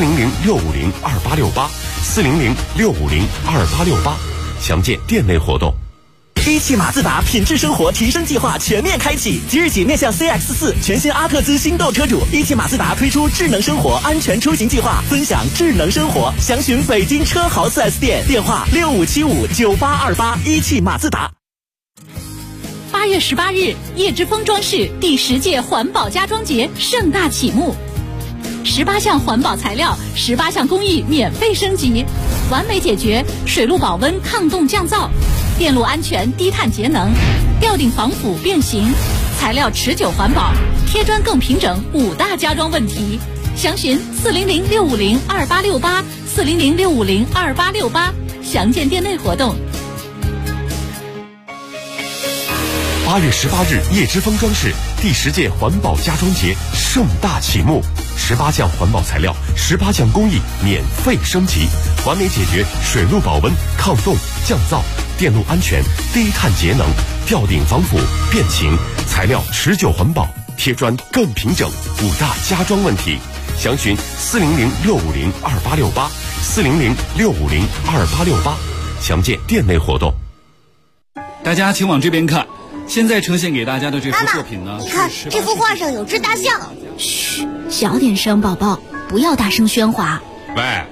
400-650-2868，400-650-2868，详见店内活动。 一汽马自达品质生活提升计划全面开启，即日起面向 CX-4 全新阿特兹新购车主，一汽马自达推出智能生活安全出行计划，分享智能生活。详询北京车豪 4S 店，电话65759828，一汽马自达。 8月18日，叶之峰装饰第10届环保家装节盛大启幕，18项环保材料，18项工艺免费升级，完美解决水路保温、抗冻降噪、电路安全、低碳节能、吊顶防腐变形，材料持久环保，贴砖更平整5大家装问题。详询400-650-2868，400-650-2868，详见店内活动。 8月18日，叶之峰装饰第10届环保家装节盛大启幕，18项环保材料，18项工艺免费升级，完美解决水路保温、抗冻、降噪、电路安全、低碳节能、吊顶防腐、变形，材料持久环保，贴砖更平整5大家装问题。详询400-650-2868，400-650-2868，详见店内活动。 大家请往这边看，现在呈现给大家的这幅作品呢， 你看这幅画上有只大象。嘘，小点声，宝宝，不要大声喧哗。 喂。